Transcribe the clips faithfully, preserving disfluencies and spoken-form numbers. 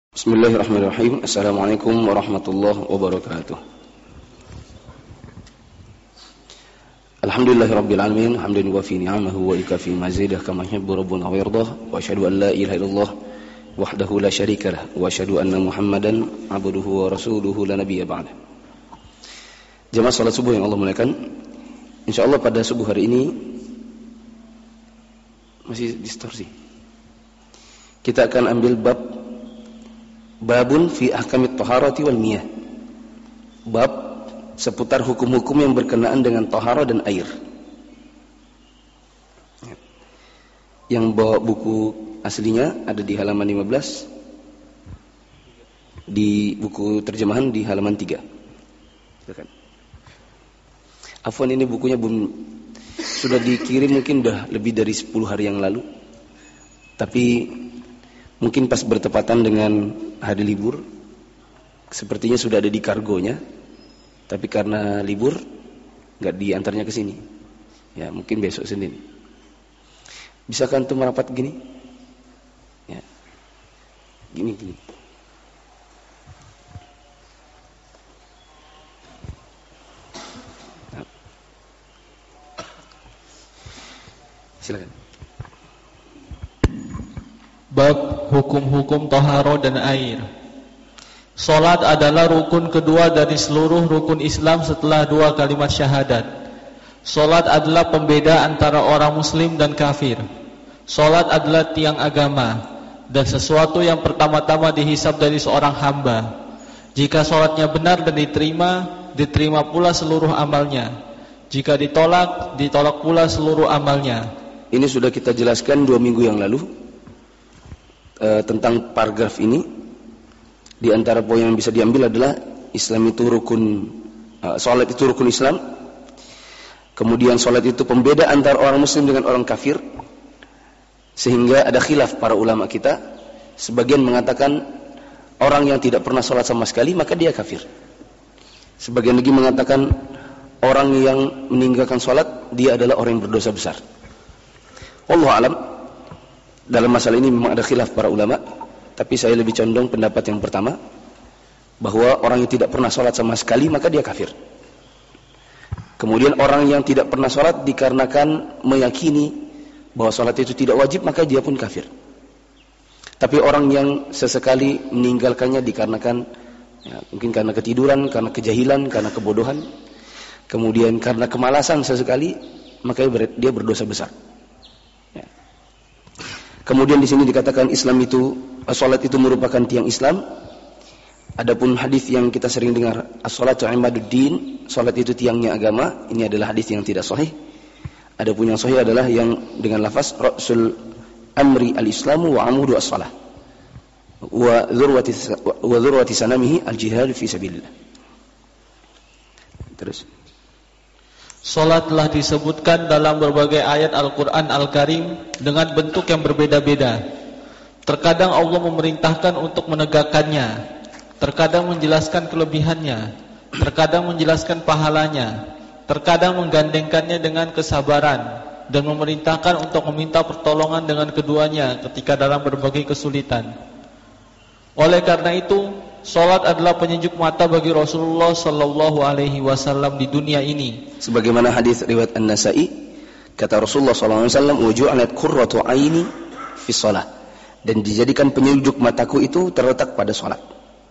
Bismillahirrahmanirrahim. Assalamualaikum warahmatullahi wabarakatuh. Alhamdulillahirabbil alamin, hamdan wa fi ni'amahu wa ikafi mazidah kama yuhibbu rabbuna wa yardah, wa asyhadu an la ilaha illallah wahdahu la syarika lah, wa asyhadu anna Muhammadan abduhu wa rasuluhu la nabiyya ba'dah. Jamaah salat subuh yang Allah muliakan, insyaallah pada subuh hari ini masih distorsi. Kita akan ambil bab Babun fi ahkamit taharati wal miyah. Bab seputar hukum-hukum yang berkenaan dengan tahara dan air. Yang bawa buku aslinya ada di halaman lima belas. Di buku terjemahan di halaman tiga. Silakan. Afwan, ini bukunya belum, sudah dikirim mungkin udah lebih dari sepuluh hari yang lalu. Tapi mungkin pas bertepatan dengan hari libur, sepertinya sudah ada di kargonya, tapi karena libur nggak diantarnya ke sini. Ya, mungkin besok Senin. Bisakah antum merapat gini? Ya, gini gini. Nah. Silakan. Bab hukum-hukum taharo dan air. Salat adalah rukun kedua dari seluruh rukun Islam setelah dua kalimat syahadat. Salat adalah pembeda antara orang muslim dan kafir. Salat adalah tiang agama dan sesuatu yang pertama-tama dihisab dari seorang hamba. Jika salatnya benar dan diterima, diterima pula seluruh amalnya. Jika ditolak, ditolak pula seluruh amalnya. Ini sudah kita jelaskan dua minggu yang lalu. Uh, tentang paragraf ini. Di antara poin yang bisa diambil adalah Islam itu rukun, uh, salat itu rukun Islam. Kemudian salat itu pembeda antara orang muslim dengan orang kafir, sehingga ada khilaf para ulama kita. Sebagian mengatakan orang yang tidak pernah salat sama sekali maka dia kafir. Sebagian lagi mengatakan orang yang meninggalkan salat dia adalah orang yang berdosa besar. Wallahu a'lam. Dalam masalah ini memang ada khilaf para ulama, tapi saya lebih condong pendapat yang pertama, bahwa orang yang tidak pernah sholat sama sekali maka dia kafir. Kemudian orang yang tidak pernah sholat dikarenakan meyakini bahwa sholat itu tidak wajib maka dia pun kafir. Tapi orang yang sesekali meninggalkannya dikarenakan ya, mungkin karena ketiduran, karena kejahilan, karena kebodohan, kemudian karena kemalasan sesekali, maka dia berdosa besar. Kemudian di sini dikatakan Islam itu, salat itu merupakan tiang Islam. Adapun hadis yang kita sering dengar, as-salatu imaduddin, salat itu tiangnya agama, ini adalah hadis yang tidak sahih. Adapun yang sahih adalah yang dengan lafaz ra'sul amri al-islamu wa amudu as-salah. Wa dzurwati wa dzurwati sanamihi al-jihad fi sabilillah. Terus Salat telah disebutkan dalam berbagai ayat Al-Quran Al-Karim dengan bentuk yang berbeda-beda. Terkadang Allah memerintahkan untuk menegakkannya, terkadang menjelaskan kelebihannya, terkadang menjelaskan pahalanya, terkadang menggandengkannya dengan kesabaran, dan memerintahkan untuk meminta pertolongan dengan keduanya ketika dalam berbagai kesulitan. Oleh karena itu, salat adalah penyejuk mata bagi Rasulullah sallallahu alaihi wasallam di dunia ini. Sebagaimana hadis riwayat An-Nasa'i, kata Rasulullah sallallahu alaihi wasallam, "Wuju'alat qurratu 'aini fi shalah." Dan dijadikan penyejuk mataku itu terletak pada salat.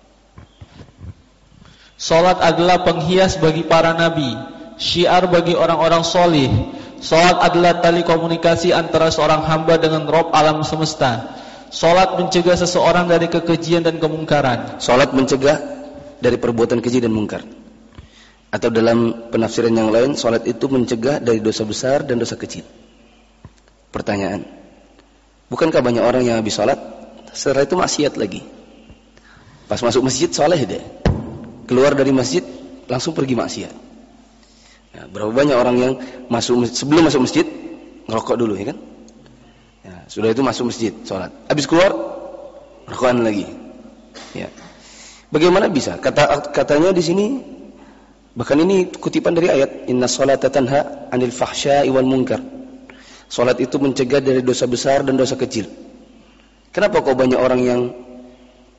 Salat adalah penghias bagi para nabi, syiar bagi orang-orang solih. Salat adalah tali komunikasi antara seorang hamba dengan Rabb alam semesta. Salat mencegah seseorang dari kekejian dan kemungkaran. Salat mencegah dari perbuatan keji dan mungkar. Atau dalam penafsiran yang lain, salat itu mencegah dari dosa besar dan dosa kecil. Pertanyaan, bukankah banyak orang yang habis salat setelah itu maksiat lagi? Pas masuk masjid saleh deh, keluar dari masjid langsung pergi maksiat. Ya, berapa banyak orang yang masuk sebelum masuk masjid ngerokok dulu, ya kan? Sudah itu masuk masjid, sholat. Habis keluar, rokokan lagi. Ya. Bagaimana bisa? Kata katanya di sini, bahkan ini kutipan dari ayat, Inna sholata tanha anil fahsya'i wal munkar. Salat itu mencegah dari dosa besar dan dosa kecil. Kenapa kok banyak orang yang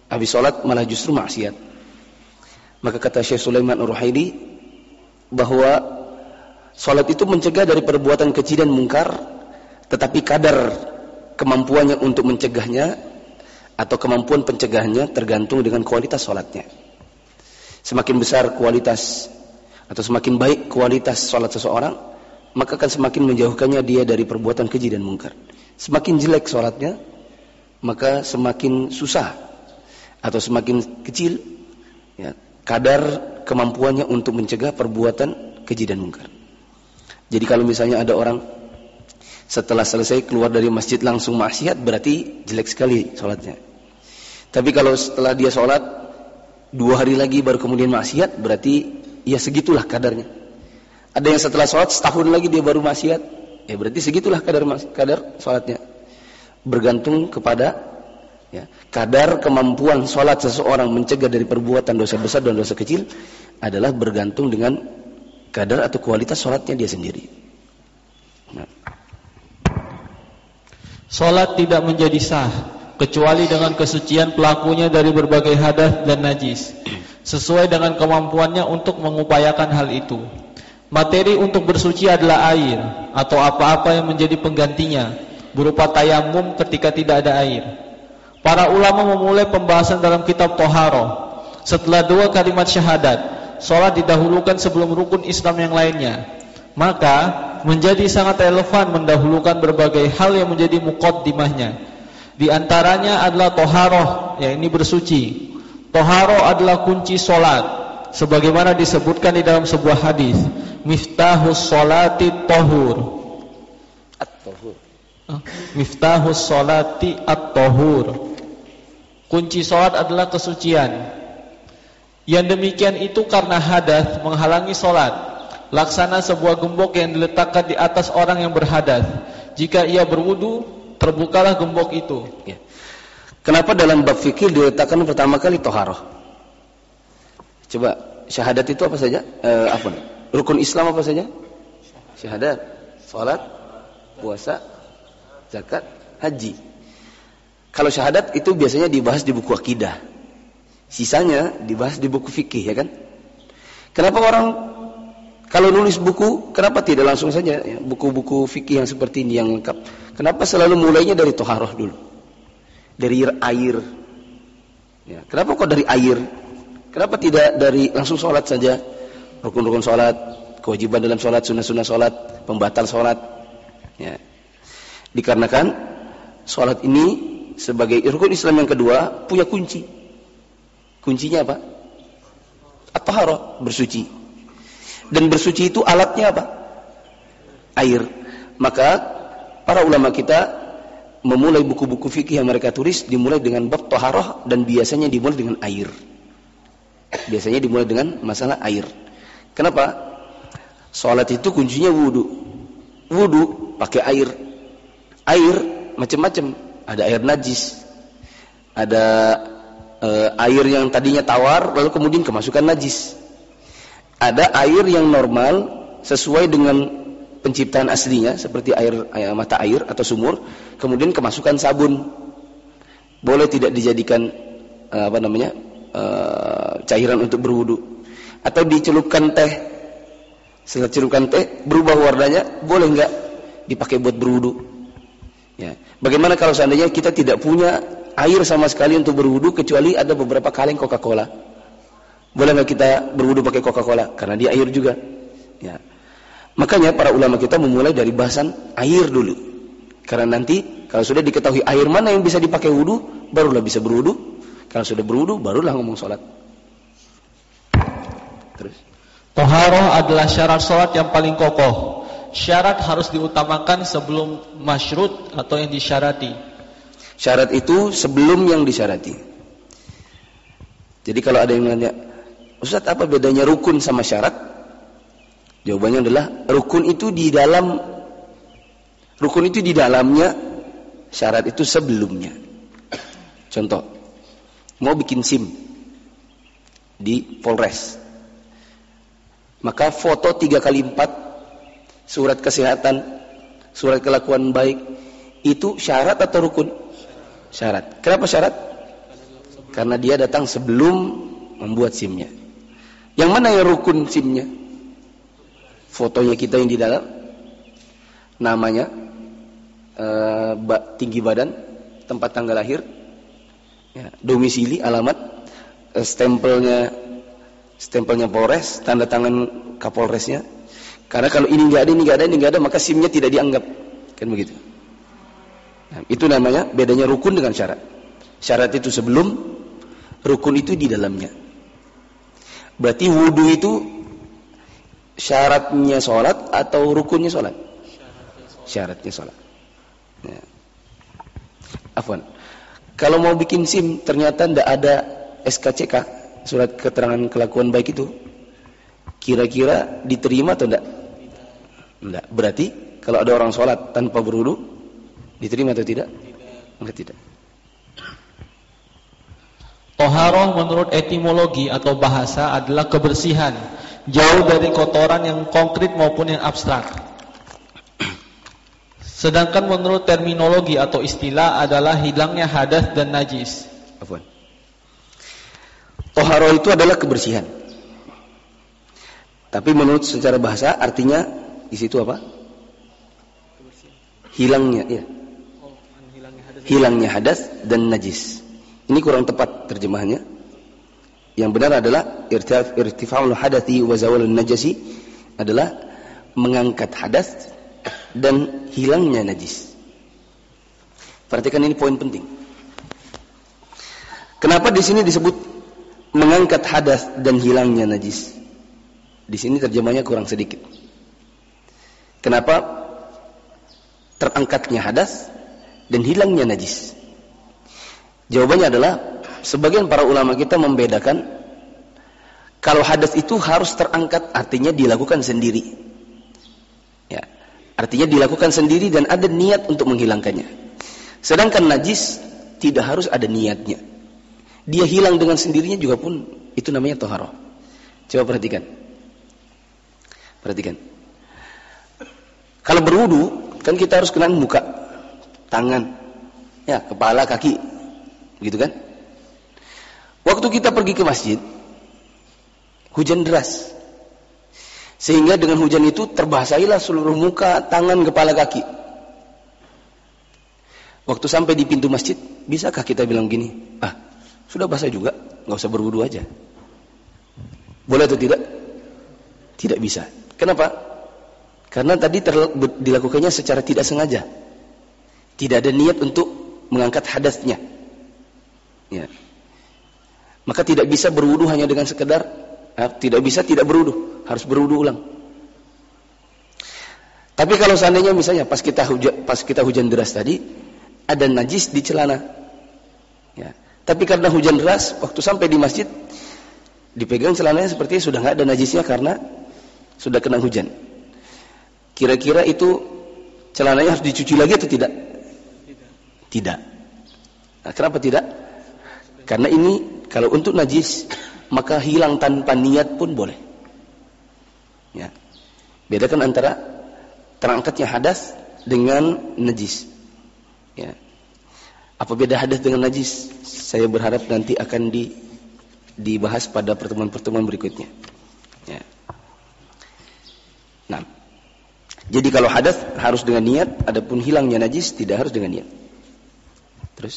habis sholat malah justru maksiat. Maka kata Syekh Sulaiman Ar-Ruhaili bahwa sholat itu mencegah dari perbuatan keji dan mungkar, tetapi kadar kemampuannya untuk mencegahnya atau kemampuan pencegahannya tergantung dengan kualitas sholatnya. Semakin besar kualitas atau semakin baik kualitas sholat seseorang, maka akan semakin menjauhkannya dia dari perbuatan keji dan mungkar. Semakin jelek sholatnya, maka semakin susah atau semakin kecil ya, kadar kemampuannya untuk mencegah perbuatan keji dan mungkar. Jadi kalau misalnya ada orang setelah selesai keluar dari masjid langsung maksiat, berarti jelek sekali sholatnya. Tapi kalau setelah dia sholat dua hari lagi baru kemudian maksiat, berarti ya segitulah kadarnya. Ada yang setelah sholat setahun lagi dia baru maksiat, ya berarti segitulah kadar kadar sholatnya. Bergantung kepada ya, kadar kemampuan sholat seseorang mencegah dari perbuatan dosa besar dan dosa kecil adalah bergantung dengan kadar atau kualitas sholatnya dia sendiri. Nah. Sholat tidak menjadi sah kecuali dengan kesucian pelakunya dari berbagai hadas dan najis, sesuai dengan kemampuannya untuk mengupayakan hal itu. Materi untuk bersuci adalah air atau apa-apa yang menjadi penggantinya, berupa tayamum ketika tidak ada air. Para ulama memulai pembahasan dalam kitab Thaharah. Setelah dua kalimat syahadat, sholat didahulukan sebelum rukun Islam yang lainnya. Maka menjadi sangat relevan mendahulukan berbagai hal yang menjadi muqaddimahnya. Di antaranya adalah Thaharah, yang ini bersuci. Thaharah adalah kunci sholat, sebagaimana disebutkan di dalam sebuah hadis, miftahus sholati tahur. At-tahur. Miftahus sholati at-tahur. Kunci sholat adalah kesucian. Yang demikian itu karena hadas menghalangi sholat, laksana sebuah gembok yang diletakkan di atas orang yang berhadas. Jika ia berwudu, terbukalah gembok itu. Ya. Kenapa dalam bab fikih diletakkan pertama kali toharoh? Coba, syahadat itu apa saja? Eh, apa? Rukun Islam apa saja? Syahadat, salat, puasa, zakat, haji. Kalau syahadat itu biasanya dibahas di buku akidah, sisanya dibahas di buku fikih, ya kan? Kenapa orang kalau nulis buku, kenapa tidak langsung saja ya, buku-buku fikih yang seperti ini yang lengkap? Kenapa selalu mulainya dari toharoh dulu, dari air? Ya, kenapa kok dari air? Kenapa tidak dari langsung sholat saja? Rukun-rukun sholat, kewajiban dalam sholat, sunnah-sunnah sholat, pembatal sholat. Ya. Dikarenakan sholat ini sebagai rukun Islam yang kedua punya kunci. Kuncinya apa? At-taharah, bersuci. Dan bersuci itu alatnya apa? Air. Maka para ulama kita memulai buku-buku fikih yang mereka tulis dimulai dengan bab taharah, dan biasanya dimulai dengan air. Biasanya dimulai dengan masalah air. Kenapa? Salat itu kuncinya wudu. Wudu pakai air. Air macam-macam. Ada air najis. Ada uh, air yang tadinya tawar lalu kemudian kemasukan najis. Ada air yang normal sesuai dengan penciptaan aslinya seperti air, air mata air atau sumur, kemudian kemasukan sabun. Boleh tidak dijadikan uh, apa namanya? Uh, cairan untuk berwudu, atau dicelupkan teh. Setelah celupkan teh berubah warnanya, boleh enggak dipakai buat berwudu? Ya. Bagaimana kalau seandainya kita tidak punya air sama sekali untuk berwudu kecuali ada beberapa kaleng Coca-Cola? Boleh enggak kita berwudu pakai Coca-Cola? Karena dia air juga. Ya. Makanya para ulama kita memulai dari bahasan air dulu. Karena nanti kalau sudah diketahui air mana yang bisa dipakai wudu, barulah bisa berwudu. Kalau sudah berwudu, barulah ngomong sholat. Terus. Taharah adalah syarat sholat yang paling kokoh. Syarat harus diutamakan sebelum masyrut atau yang disyarati. Syarat itu sebelum yang disyarati. Jadi kalau ada yang nanya, Ustaz, apa bedanya rukun sama syarat? Jawabannya adalah rukun itu di dalam rukun itu di dalamnya, syarat itu sebelumnya. Contoh, mau bikin SIM di Polres, maka foto tiga kali empat, surat kesehatan, surat kelakuan baik, itu syarat atau rukun? Syarat. Kenapa syarat? Karena dia datang sebelum membuat SIM-nya. Yang mana yang rukun SIM-nya? Fotonya kita yang di dalam, namanya, uh, tinggi badan, tempat tanggal lahir, ya, domisili, alamat, uh, stempelnya, stempelnya Polres, tanda tangan Kapolresnya. Karena kalau ini nggak ada, ini nggak ada, ini nggak ada, maka SIM-nya tidak dianggap, kan begitu. Nah, itu namanya bedanya rukun dengan syarat. Syarat itu sebelum, rukun itu di dalamnya. Berarti wudu itu syaratnya sholat atau rukunnya sholat? Syaratnya sholat. Ya. Afwan. Kalau mau bikin SIM ternyata tidak ada S K C K, surat keterangan kelakuan baik itu, kira-kira diterima atau tidak? Tidak. Berarti kalau ada orang sholat tanpa berwudu, diterima atau tidak? Enggak, tidak. Toharoh menurut etimologi atau bahasa adalah kebersihan, jauh dari kotoran yang konkret maupun yang abstrak. Sedangkan menurut terminologi atau istilah adalah hilangnya hadas dan najis. Afwan. Toharoh itu adalah kebersihan. Tapi menurut secara bahasa artinya di situ apa? Hilangnya, ya. Hilangnya hadas dan najis. Ini kurang tepat terjemahannya. Yang benar adalah irtifa'ul hadathi wa zawalun najasi, adalah mengangkat hadas dan hilangnya najis. Perhatikan, ini poin penting. Kenapa di sini disebut mengangkat hadas dan hilangnya najis? Di sini terjemahnya kurang sedikit. Kenapa terangkatnya hadas dan hilangnya najis? Jawabannya adalah sebagian para ulama kita membedakan, kalau hadas itu harus terangkat, artinya dilakukan sendiri. Ya, artinya dilakukan sendiri dan ada niat untuk menghilangkannya. Sedangkan najis tidak harus ada niatnya. Dia hilang dengan sendirinya juga pun itu namanya toharoh. Coba perhatikan. Perhatikan. Kalau berwudu kan kita harus kenaan muka, tangan, ya, kepala, kaki. Gitu kan? Waktu kita pergi ke masjid, hujan deras. Sehingga dengan hujan itu terbasailah seluruh muka, tangan, kepala, kaki. Waktu sampai di pintu masjid, bisakah kita bilang gini, ah, sudah basah juga, nggak usah berwudu aja? Boleh atau tidak? Tidak bisa. Kenapa? Karena tadi dilakukannya secara tidak sengaja. Tidak ada niat untuk mengangkat hadasnya. Ya. Maka tidak bisa berwudu hanya dengan sekedar, eh, tidak bisa tidak berwudu, harus berwudu ulang. Tapi kalau seandainya misalnya pas kita hujan, pas kita hujan deras tadi ada najis di celana, ya. Tapi karena hujan deras, waktu sampai di masjid dipegang celananya sepertinya sudah nggak ada najisnya karena sudah kena hujan. Kira-kira itu celananya harus dicuci lagi atau tidak? Tidak. Tidak. Nah, kenapa tidak? Karena ini kalau untuk najis maka hilang tanpa niat pun boleh. Ya. Bedakan antara terangkatnya hadas dengan najis. Ya. Apa beda hadas dengan najis? Saya berharap nanti akan di, dibahas pada pertemuan-pertemuan berikutnya. Ya. Nah, jadi kalau hadas harus dengan niat, adapun hilangnya najis tidak harus dengan niat. Terus?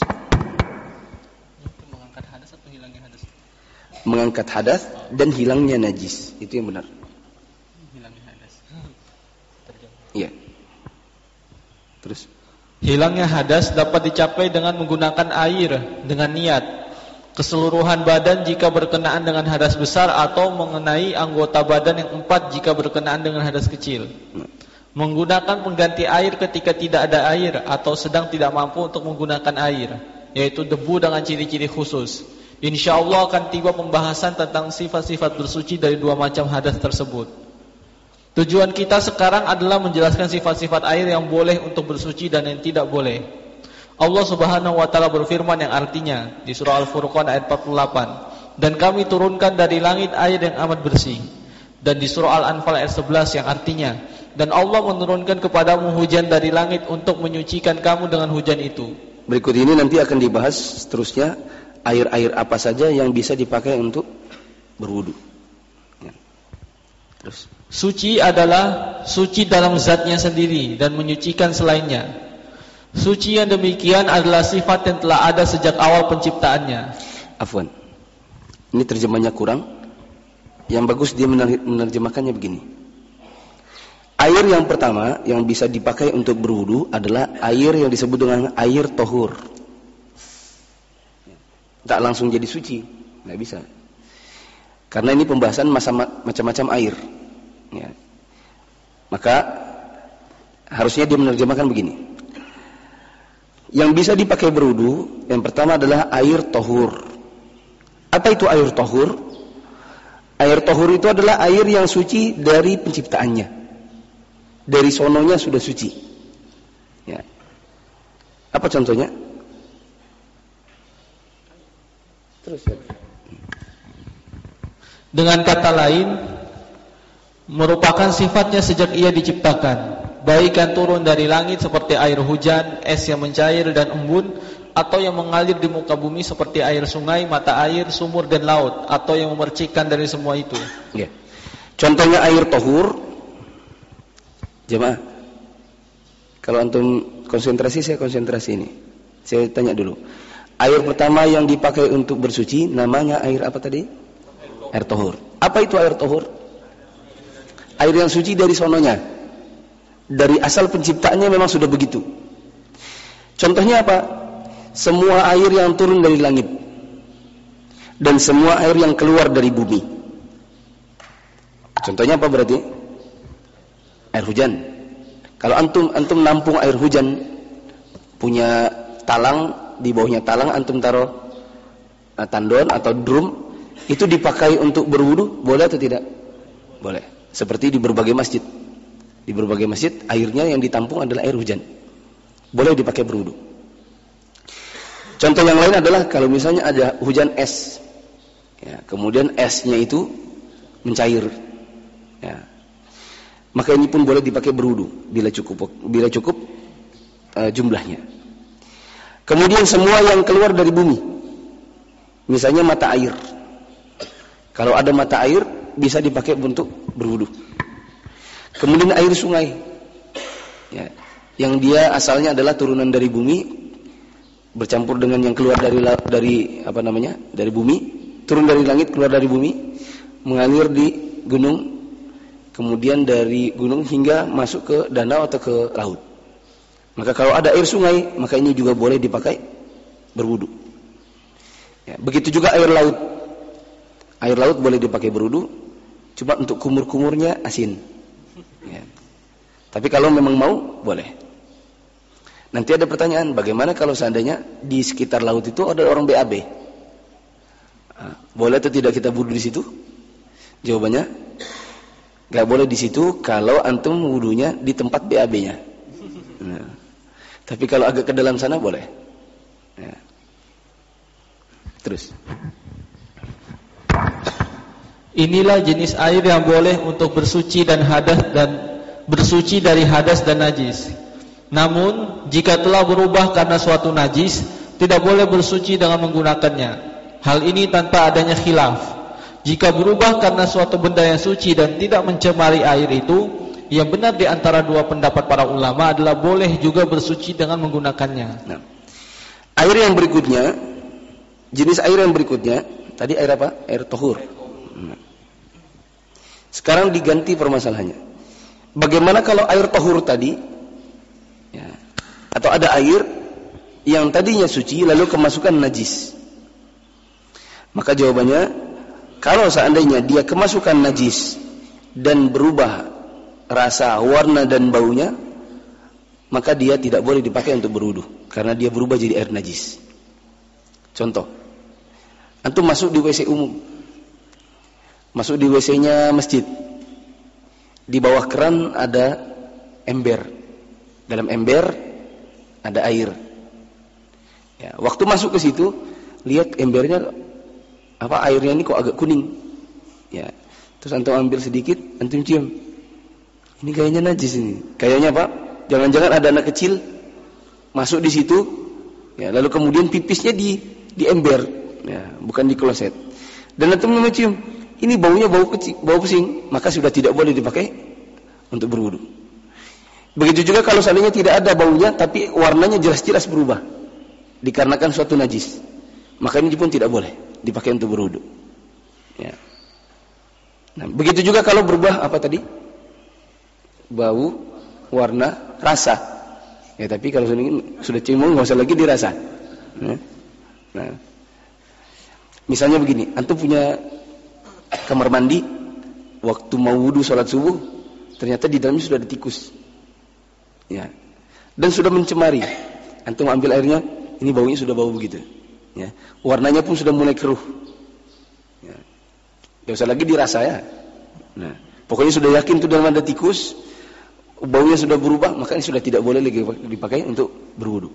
Mengangkat hadas dan hilangnya najis, itu yang benar. Hilangnya hadas. Iya. Terus. Hilangnya hadas dapat dicapai dengan menggunakan air dengan niat. Keseluruhan badan jika berkenaan dengan hadas besar atau mengenai anggota badan yang empat jika berkenaan dengan hadas kecil. Hmm. Menggunakan pengganti air ketika tidak ada air atau sedang tidak mampu untuk menggunakan air, yaitu debu dengan ciri-ciri khusus. Insya Allah akan tiba pembahasan tentang sifat-sifat bersuci dari dua macam hadas tersebut. Tujuan kita sekarang adalah menjelaskan sifat-sifat air yang boleh untuk bersuci dan yang tidak boleh. Allah Subhanahu wa taala berfirman yang artinya di surah Al-Furqan ayat empat puluh delapan, dan kami turunkan dari langit air yang amat bersih. Dan di surah Al-Anfal ayat sebelas yang artinya, dan Allah menurunkan kepadamu hujan dari langit untuk menyucikan kamu dengan hujan itu. Berikut ini nanti akan dibahas seterusnya air-air apa saja yang bisa dipakai untuk berwudu. Ya. Terus. Suci adalah suci dalam zatnya sendiri dan menyucikan selainnya. Suci yang demikian adalah sifat yang telah ada sejak awal penciptaannya. Afwan. Ini terjemahnya kurang. Yang bagus dia menerjemahkannya begini. Air yang pertama yang bisa dipakai untuk berwudu adalah air yang disebut dengan air tohur. Tak langsung jadi suci, nggak bisa. Karena ini pembahasan macam-macam air. Ya. Maka harusnya dia menerjemahkan begini. Yang bisa dipakai berwudu yang pertama adalah air tohur. Apa itu air tohur? Air tohur itu adalah air yang suci dari penciptaannya. Dari sononya sudah suci. Ya. Apa contohnya? Terus ya. Dengan kata lain, merupakan sifatnya sejak ia diciptakan, baik yang turun dari langit seperti air hujan, es yang mencair dan embun, atau yang mengalir di muka bumi seperti air sungai, mata air, sumur dan laut, atau yang memercikkan dari semua itu. Ya. Contohnya air tohur. Jemaah, kalau antum konsentrasi, saya konsentrasi ini. Saya tanya dulu. Air pertama yang dipakai untuk bersuci namanya air apa tadi? Air tohur. Apa itu air tohur? Air yang suci dari sononya. Dari asal penciptaannya memang sudah begitu. Contohnya apa? Semua air yang turun dari langit dan semua air yang keluar dari bumi. Contohnya apa berarti? Air hujan. Kalau antum antum nampung air hujan, punya talang, di bawahnya talang antum taruh uh, tandon atau drum, itu dipakai untuk berwudu, boleh atau tidak? Boleh. Seperti di berbagai masjid. Di berbagai masjid airnya yang ditampung adalah air hujan. Boleh dipakai berwudu. Contoh yang lain adalah kalau misalnya ada hujan es, ya, kemudian esnya itu mencair, ya, maka ini pun boleh dipakai berwudu bila cukup bila cukup uh, jumlahnya. Kemudian semua yang keluar dari bumi, misalnya mata air. Kalau ada mata air bisa dipakai untuk berwudu. Kemudian air sungai, ya, yang dia asalnya adalah turunan dari bumi, bercampur dengan yang keluar dari dari apa namanya dari bumi, turun dari langit keluar dari bumi, mengalir di gunung. Kemudian dari gunung hingga masuk ke danau atau ke laut. Maka kalau ada air sungai, maka ini juga boleh dipakai berwudu. Ya, begitu juga air laut. Air laut boleh dipakai berwudu, cuma untuk kumur-kumurnya asin. Ya. Tapi kalau memang mau, boleh. Nanti ada pertanyaan, bagaimana kalau seandainya di sekitar laut itu ada orang B A B? Nah, boleh atau tidak kita wudu di situ? Jawabannya, gak boleh di situ kalau antum wudunya di tempat B A B-nya. Nah, tapi kalau agak ke dalam sana boleh. Ya. Terus. Inilah jenis air yang boleh untuk bersuci dan hadas dan bersuci dari hadas dan najis. Namun, jika telah berubah karena suatu najis, tidak boleh bersuci dengan menggunakannya. Hal ini tanpa adanya khilaf. Jika berubah karena suatu benda yang suci dan tidak mencemari air itu, yang benar di antara dua pendapat para ulama adalah boleh juga bersuci dengan menggunakannya. Nah, air yang berikutnya, jenis air yang berikutnya, tadi air apa? Air tohur. Nah, sekarang diganti permasalahannya. Bagaimana kalau air tohur tadi, ya, atau ada air yang tadinya suci lalu kemasukan najis? Maka jawabannya, kalau seandainya dia kemasukan najis dan berubah rasa, warna dan baunya, maka dia tidak boleh dipakai untuk berwudu karena dia berubah jadi air najis. Contoh, antum masuk di W C umum, masuk di W C-nya masjid, di bawah keran ada ember, dalam ember ada air. Ya, waktu masuk ke situ, lihat embernya, apa airnya ini kok agak kuning, ya, terus antum ambil sedikit, antum cium, ini kayaknya najis ini, kayaknya apa? Jangan-jangan ada anak kecil masuk di situ, ya, lalu kemudian pipisnya di di ember, ya, bukan di kloset. Dan antum mencium, ini baunya bau kecil, bau pesing, maka sudah tidak boleh dipakai untuk berwudu. Begitu juga kalau seandainya tidak ada baunya, tapi warnanya jelas-jelas berubah, dikarenakan suatu najis, maka ini pun tidak boleh dipakai untuk berwudu. Ya. Nah, begitu juga kalau berubah apa tadi? Bau, warna, rasa. Ya, tapi kalau sudah cium nggak usah lagi dirasa. Nah, nah, misalnya begini, antum punya kamar mandi, waktu mau wudu sholat subuh, ternyata di dalamnya sudah ada tikus. Ya, dan sudah mencemari. Antum ambil airnya, ini baunya sudah bau begitu. Ya, warnanya pun sudah mulai keruh. Ya. Gak usah lagi dirasa ya. Nah, pokoknya sudah yakin itu dalam ada tikus, baunya sudah berubah, maka ini sudah tidak boleh lagi dipakai untuk berwudu.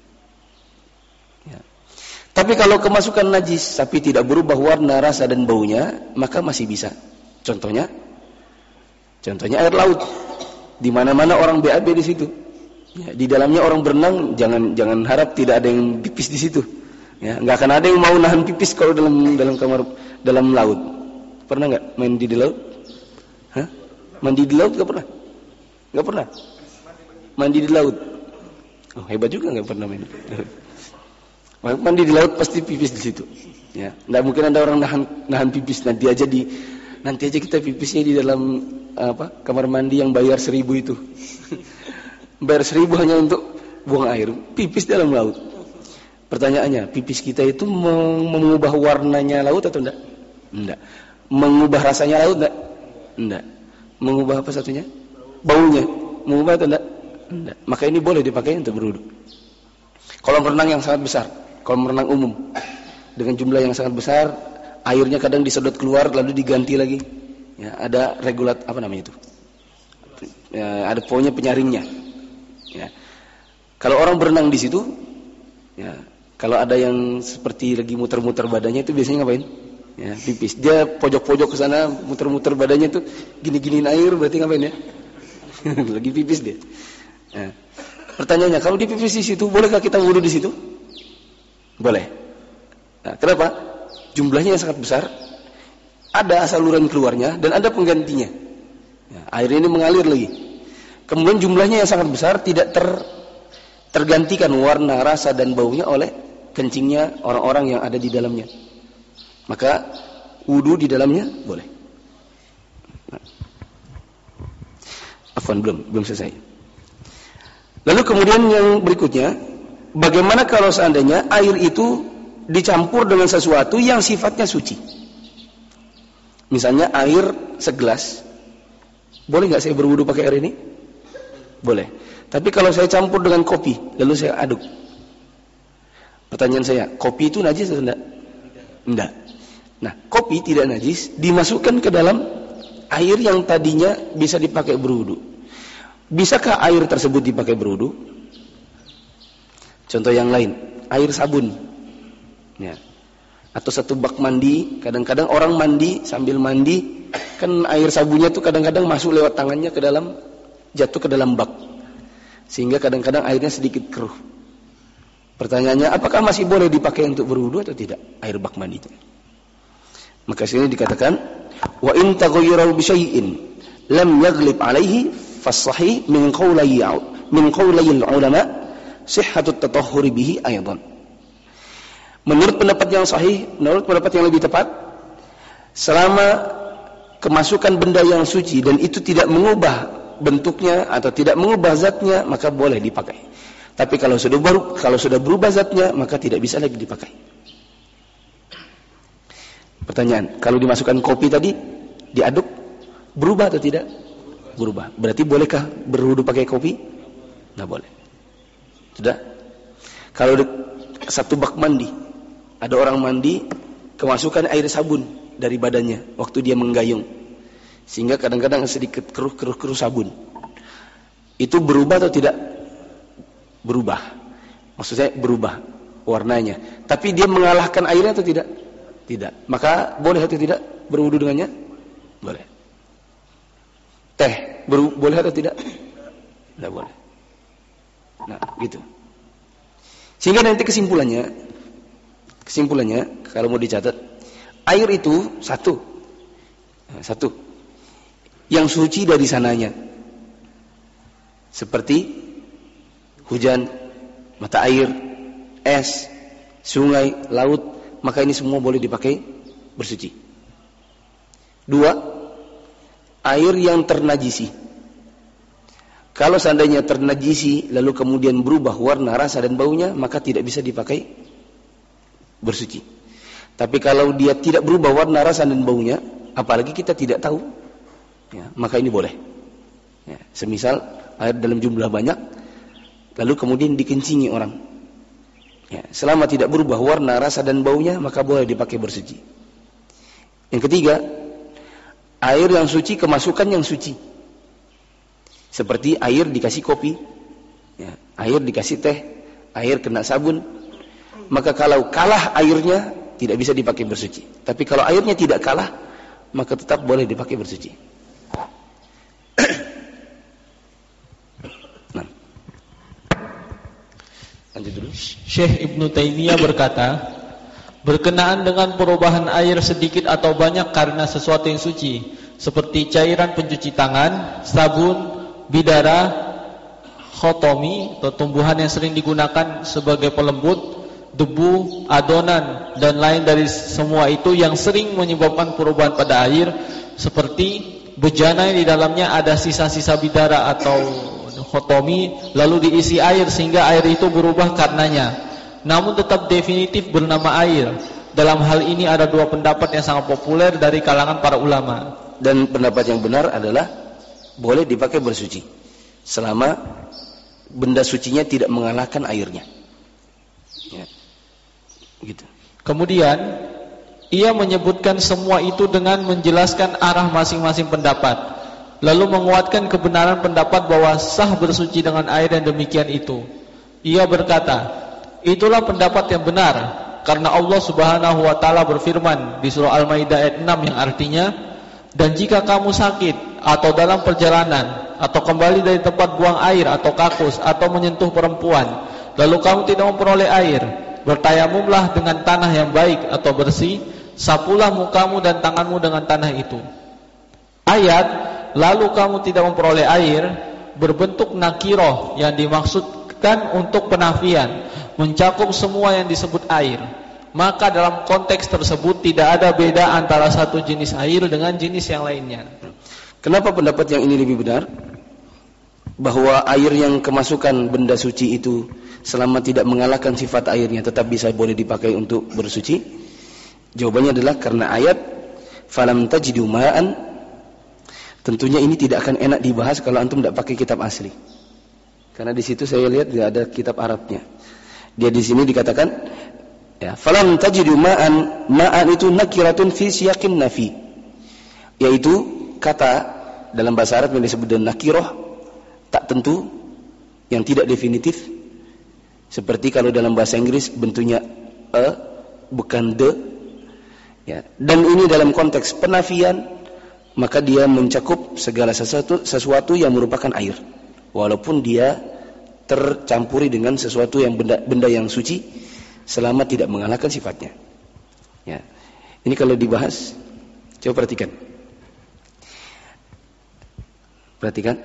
Ya. Tapi kalau kemasukan najis, tapi tidak berubah warna, rasa dan baunya, maka masih bisa. Contohnya, contohnya air laut. Di mana-mana orang B A B di situ. Ya, di dalamnya orang berenang, jangan jangan harap tidak ada yang pipis di situ. Ya, nggak akan ada yang mau nahan pipis kalau dalam dalam kamar dalam laut. Pernah nggak mandi di laut? Hah? Mandi di laut nggak pernah? Nggak pernah. Mandi di laut. Oh, hebat juga nggak pernah mandi. Mandi di laut pasti pipis di situ. Ya, nggak mungkin ada orang nahan nahan pipis nanti aja di nanti aja kita pipisnya di dalam apa kamar mandi yang bayar seribu itu. Bayar seribu hanya untuk buang air, pipis dalam laut. Pertanyaannya, pipis kita itu mengubah warnanya laut atau enggak? Enggak. Mengubah rasanya laut enggak? Enggak. Mengubah apa satunya? Baunya. Mengubah atau enggak? Enggak. Maka ini boleh dipakai untuk berwudu. Kolam renang yang sangat besar, kolam renang umum dengan jumlah yang sangat besar, airnya kadang disedot keluar lalu diganti lagi. Ya, ada regulat apa namanya itu? Ya, ada pokoknya penyaringnya. Ya. Kalau orang berenang di situ, ya, kalau ada yang seperti lagi muter-muter badannya itu biasanya ngapain? Ya, pipis. Dia pojok-pojok ke sana, muter-muter badannya itu gini-giniin air, berarti ngapain ya? Lagi pipis dia. Ya. Pertanyaannya, kalau dia pipis di situ, bolehkah kita wudu di situ? Boleh. Nah, kenapa? Jumlahnya yang sangat besar, ada saluran keluarnya dan ada penggantinya. Ya, air ini mengalir lagi. Kemudian jumlahnya yang sangat besar, tidak ter tergantikan warna, rasa dan baunya oleh kencingnya orang-orang yang ada di dalamnya. Maka wudu di dalamnya boleh. Nah. Afwan, belum, belum selesai. Lalu kemudian yang berikutnya, bagaimana kalau seandainya air itu dicampur dengan sesuatu yang sifatnya suci? Misalnya air segelas, boleh nggak saya berwudu pakai air ini? Boleh. Tapi kalau saya campur dengan kopi, lalu saya aduk. Pertanyaan saya, kopi itu najis atau enggak? Enggak. Nah, kopi tidak najis, dimasukkan ke dalam air yang tadinya bisa dipakai berwudu. Bisakah air tersebut dipakai berwudu? Contoh yang lain, air sabun. Ya. Atau satu bak mandi, kadang-kadang orang mandi sambil mandi, kan air sabunnya tuh kadang-kadang masuk lewat tangannya ke dalam, jatuh ke dalam bak. Sehingga kadang-kadang airnya sedikit keruh. Pertanyaannya, apakah masih boleh dipakai untuk berwudu atau tidak air bak mandi itu? Maka sini dikatakan, wa in taghayyara bi syai'in lam yaghlib alaihi fas-sahih min qawli min qawli ulama sihhatut tatahhur bihi aidan. Menurut pendapat yang sahih, menurut pendapat yang lebih tepat, selama kemasukan benda yang suci dan itu tidak mengubah bentuknya atau tidak mengubah zatnya, maka boleh dipakai. Tapi kalau sudah baru, kalau sudah berubah zatnya, maka tidak bisa lagi dipakai. Pertanyaan, kalau dimasukkan kopi tadi, diaduk, berubah atau tidak? Berubah. Berarti bolehkah berwudu pakai kopi? Nggak boleh. Sudah? Kalau satu bak mandi, ada orang mandi, kemasukan air sabun dari badannya waktu dia menggayung, sehingga kadang-kadang sedikit keruh-keruh-keruh sabun. Itu berubah atau tidak? Berubah. Maksudnya berubah warnanya. Tapi dia mengalahkan airnya atau tidak? Tidak. Maka boleh atau tidak berwudu dengannya? Boleh. Teh ber- boleh atau tidak? Tidak boleh. Nah, gitu. Sehingga nanti kesimpulannya, Kesimpulannya, kalau mau dicatat, air itu satu, satu, yang suci dari sananya, seperti hujan, mata air, es, sungai, laut, maka ini semua boleh dipakai bersuci. Dua, air yang ternajisi. Kalau seandainya ternajisi lalu kemudian berubah warna, rasa dan baunya, maka tidak bisa dipakai bersuci. Tapi kalau dia tidak berubah warna, rasa dan baunya, apalagi kita tidak tahu, ya, maka ini boleh. Ya, semisal air dalam jumlah banyak, lalu kemudian dikencingi orang. Ya, selama tidak berubah warna, rasa dan baunya, maka boleh dipakai bersuci. Yang ketiga, air yang suci kemasukan yang suci. Seperti air dikasih kopi, ya, air dikasih teh, air kena sabun. Maka kalau kalah airnya, tidak bisa dipakai bersuci. Tapi kalau airnya tidak kalah, maka tetap boleh dipakai bersuci. Nah, lanjut dulu. Syekh Ibnu Taimiyah berkata, berkenaan dengan perubahan air sedikit atau banyak karena sesuatu yang suci, seperti cairan pencuci tangan, sabun, bidara, khotomi atau tumbuhan yang sering digunakan sebagai pelembut, debu, adonan dan lain dari semua itu yang sering menyebabkan perubahan pada air, seperti bejana yang di dalamnya ada sisa-sisa bidara atau khotomi lalu diisi air sehingga air itu berubah karenanya, namun tetap definitif bernama air. Dalam hal ini ada dua pendapat yang sangat populer dari kalangan para ulama. Dan pendapat yang benar adalah boleh dipakai bersuci selama benda sucinya tidak mengalahkan airnya, ya, gitu. Kemudian ia menyebutkan semua itu dengan menjelaskan arah masing-masing pendapat, lalu menguatkan kebenaran pendapat bahwa sah bersuci dengan air yang demikian itu. Ia berkata, itulah pendapat yang benar, karena Allah Subhanahu wa taala berfirman di surah Al-Maidah ayat enam yang artinya, dan jika kamu sakit atau dalam perjalanan atau kembali dari tempat buang air atau kakus atau menyentuh perempuan, lalu kamu tidak memperoleh air, bertayamumlah dengan tanah yang baik atau bersih, sapulah mukamu dan tanganmu dengan tanah itu. Ayat lalu kamu tidak memperoleh air berbentuk nakiroh yang dimaksudkan untuk penafian, mencakup semua yang disebut air. Maka dalam konteks tersebut tidak ada beda antara satu jenis air dengan jenis yang lainnya. Kenapa pendapat yang ini lebih benar? Bahwa air yang kemasukan benda suci itu selama tidak mengalahkan sifat airnya tetap bisa boleh dipakai untuk bersuci? Jawabannya adalah karena ayat falam tajidu ma'an. Tentunya ini tidak akan enak dibahas kalau antum tidak pakai kitab asli. Karena di situ saya lihat tidak ada kitab Arabnya. Dia di sini dikatakan, ya, falam tajidu ma'an. Ma'an itu nakiratun fi siyaqin nafi, yaitu kata dalam bahasa Arab yang disebut dengan nakiroh, tak tentu, yang tidak definitif. Seperti kalau dalam bahasa Inggris bentuknya a bukan the, ya. Dan ini dalam konteks penafian, maka dia mencakup segala sesuatu sesuatu yang merupakan air, walaupun dia tercampuri dengan sesuatu yang benda, benda yang suci selama tidak mengalahkan sifatnya. Ya. Ini kalau dibahas, coba perhatikan. Perhatikan.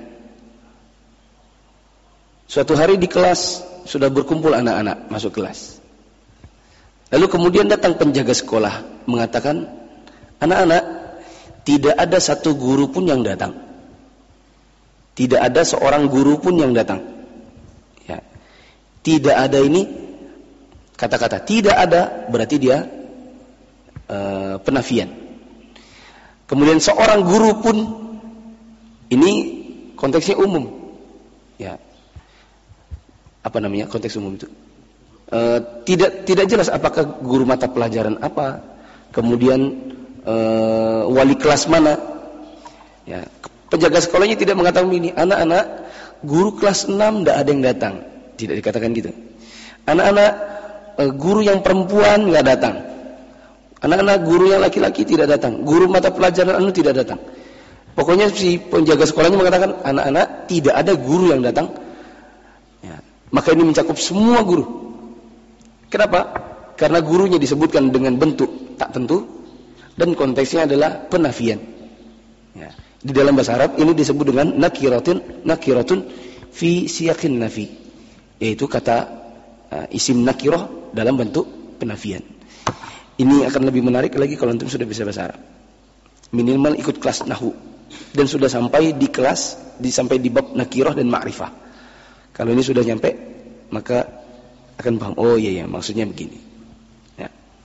Suatu hari di kelas sudah berkumpul anak-anak masuk kelas. Lalu kemudian datang penjaga sekolah mengatakan, anak-anak, tidak ada satu guru pun yang datang. Tidak ada seorang guru pun yang datang. Ya. Tidak ada ini, kata-kata tidak ada berarti dia uh, penafian. Kemudian seorang guru pun, ini konteksnya umum. Ya. Apa namanya konteks umum itu? Uh, tidak tidak jelas apakah guru mata pelajaran apa, kemudian uh, wali kelas mana. Ya. Penjaga sekolahnya tidak mengatakan ini, anak-anak, guru kelas enam tidak ada yang datang. Tidak dikatakan gitu. Anak-anak, guru yang perempuan nggak datang. Anak-anak guru yang laki-laki tidak datang. Guru mata pelajaran anu tidak datang. Pokoknya si penjaga sekolahnya mengatakan, anak-anak, tidak ada guru yang datang. Ya. Maka ini mencakup semua guru. Kenapa? karena gurunya disebutkan dengan bentuk tak tentu dan konteksnya adalah penafian. Ya. Di dalam bahasa Arab ini disebut dengan nakiratun, nakiratun fi siyaqin nafi, yaitu kata uh, isim nakirah dalam bentuk penafian. Ini akan lebih menarik lagi kalau antum sudah bisa bahasa Arab. Minimal ikut kelas nahwu dan sudah sampai di kelas di sampai di bab nakirah dan ma'rifah. Kalau ini sudah nyampe, maka akan paham. Oh iya ya, maksudnya begini. Ya.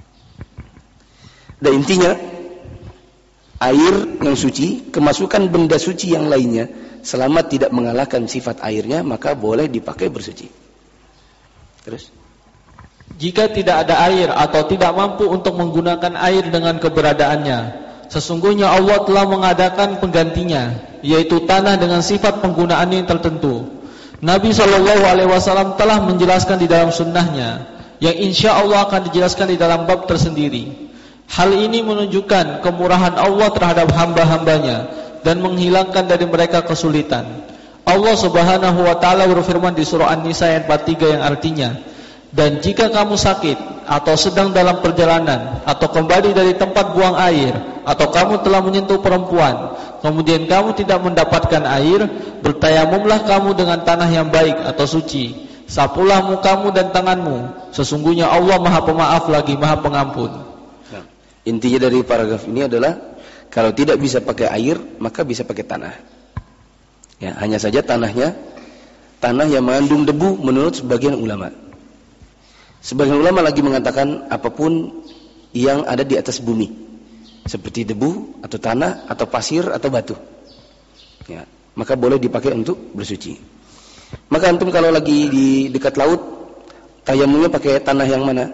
Dan intinya air yang suci, kemasukan benda suci yang lainnya, selama tidak mengalahkan sifat airnya, maka boleh dipakai bersuci. Terus? Jika tidak ada air atau tidak mampu untuk menggunakan air dengan keberadaannya, sesungguhnya Allah telah mengadakan penggantinya, yaitu tanah dengan sifat penggunaan yang tertentu. Nabi shallallahu alaihi wasallam telah menjelaskan di dalam sunnahnya, yang insya Allah akan dijelaskan di dalam bab tersendiri. Hal ini menunjukkan kemurahan Allah terhadap hamba-hambanya dan menghilangkan dari mereka kesulitan. Allah subhanahu wa ta'ala berfirman di surah An-Nisa ayat empat puluh tiga yang artinya, dan jika kamu sakit atau sedang dalam perjalanan atau kembali dari tempat buang air atau kamu telah menyentuh perempuan, kemudian kamu tidak mendapatkan air, bertayamumlah kamu dengan tanah yang baik atau suci, sapulah mukamu dan tanganmu, sesungguhnya Allah Maha Pemaaf lagi Maha Pengampun. Nah, intinya dari paragraf ini adalah kalau tidak bisa pakai air, maka bisa pakai tanah. Ya, hanya saja tanahnya tanah yang mengandung debu menurut sebagian ulama. Sebagian ulama lagi mengatakan apapun yang ada di atas bumi, seperti debu atau tanah atau pasir atau batu, ya, maka boleh dipakai untuk bersuci. Maka antum kalau lagi di dekat laut, tayamumnya pakai tanah yang mana?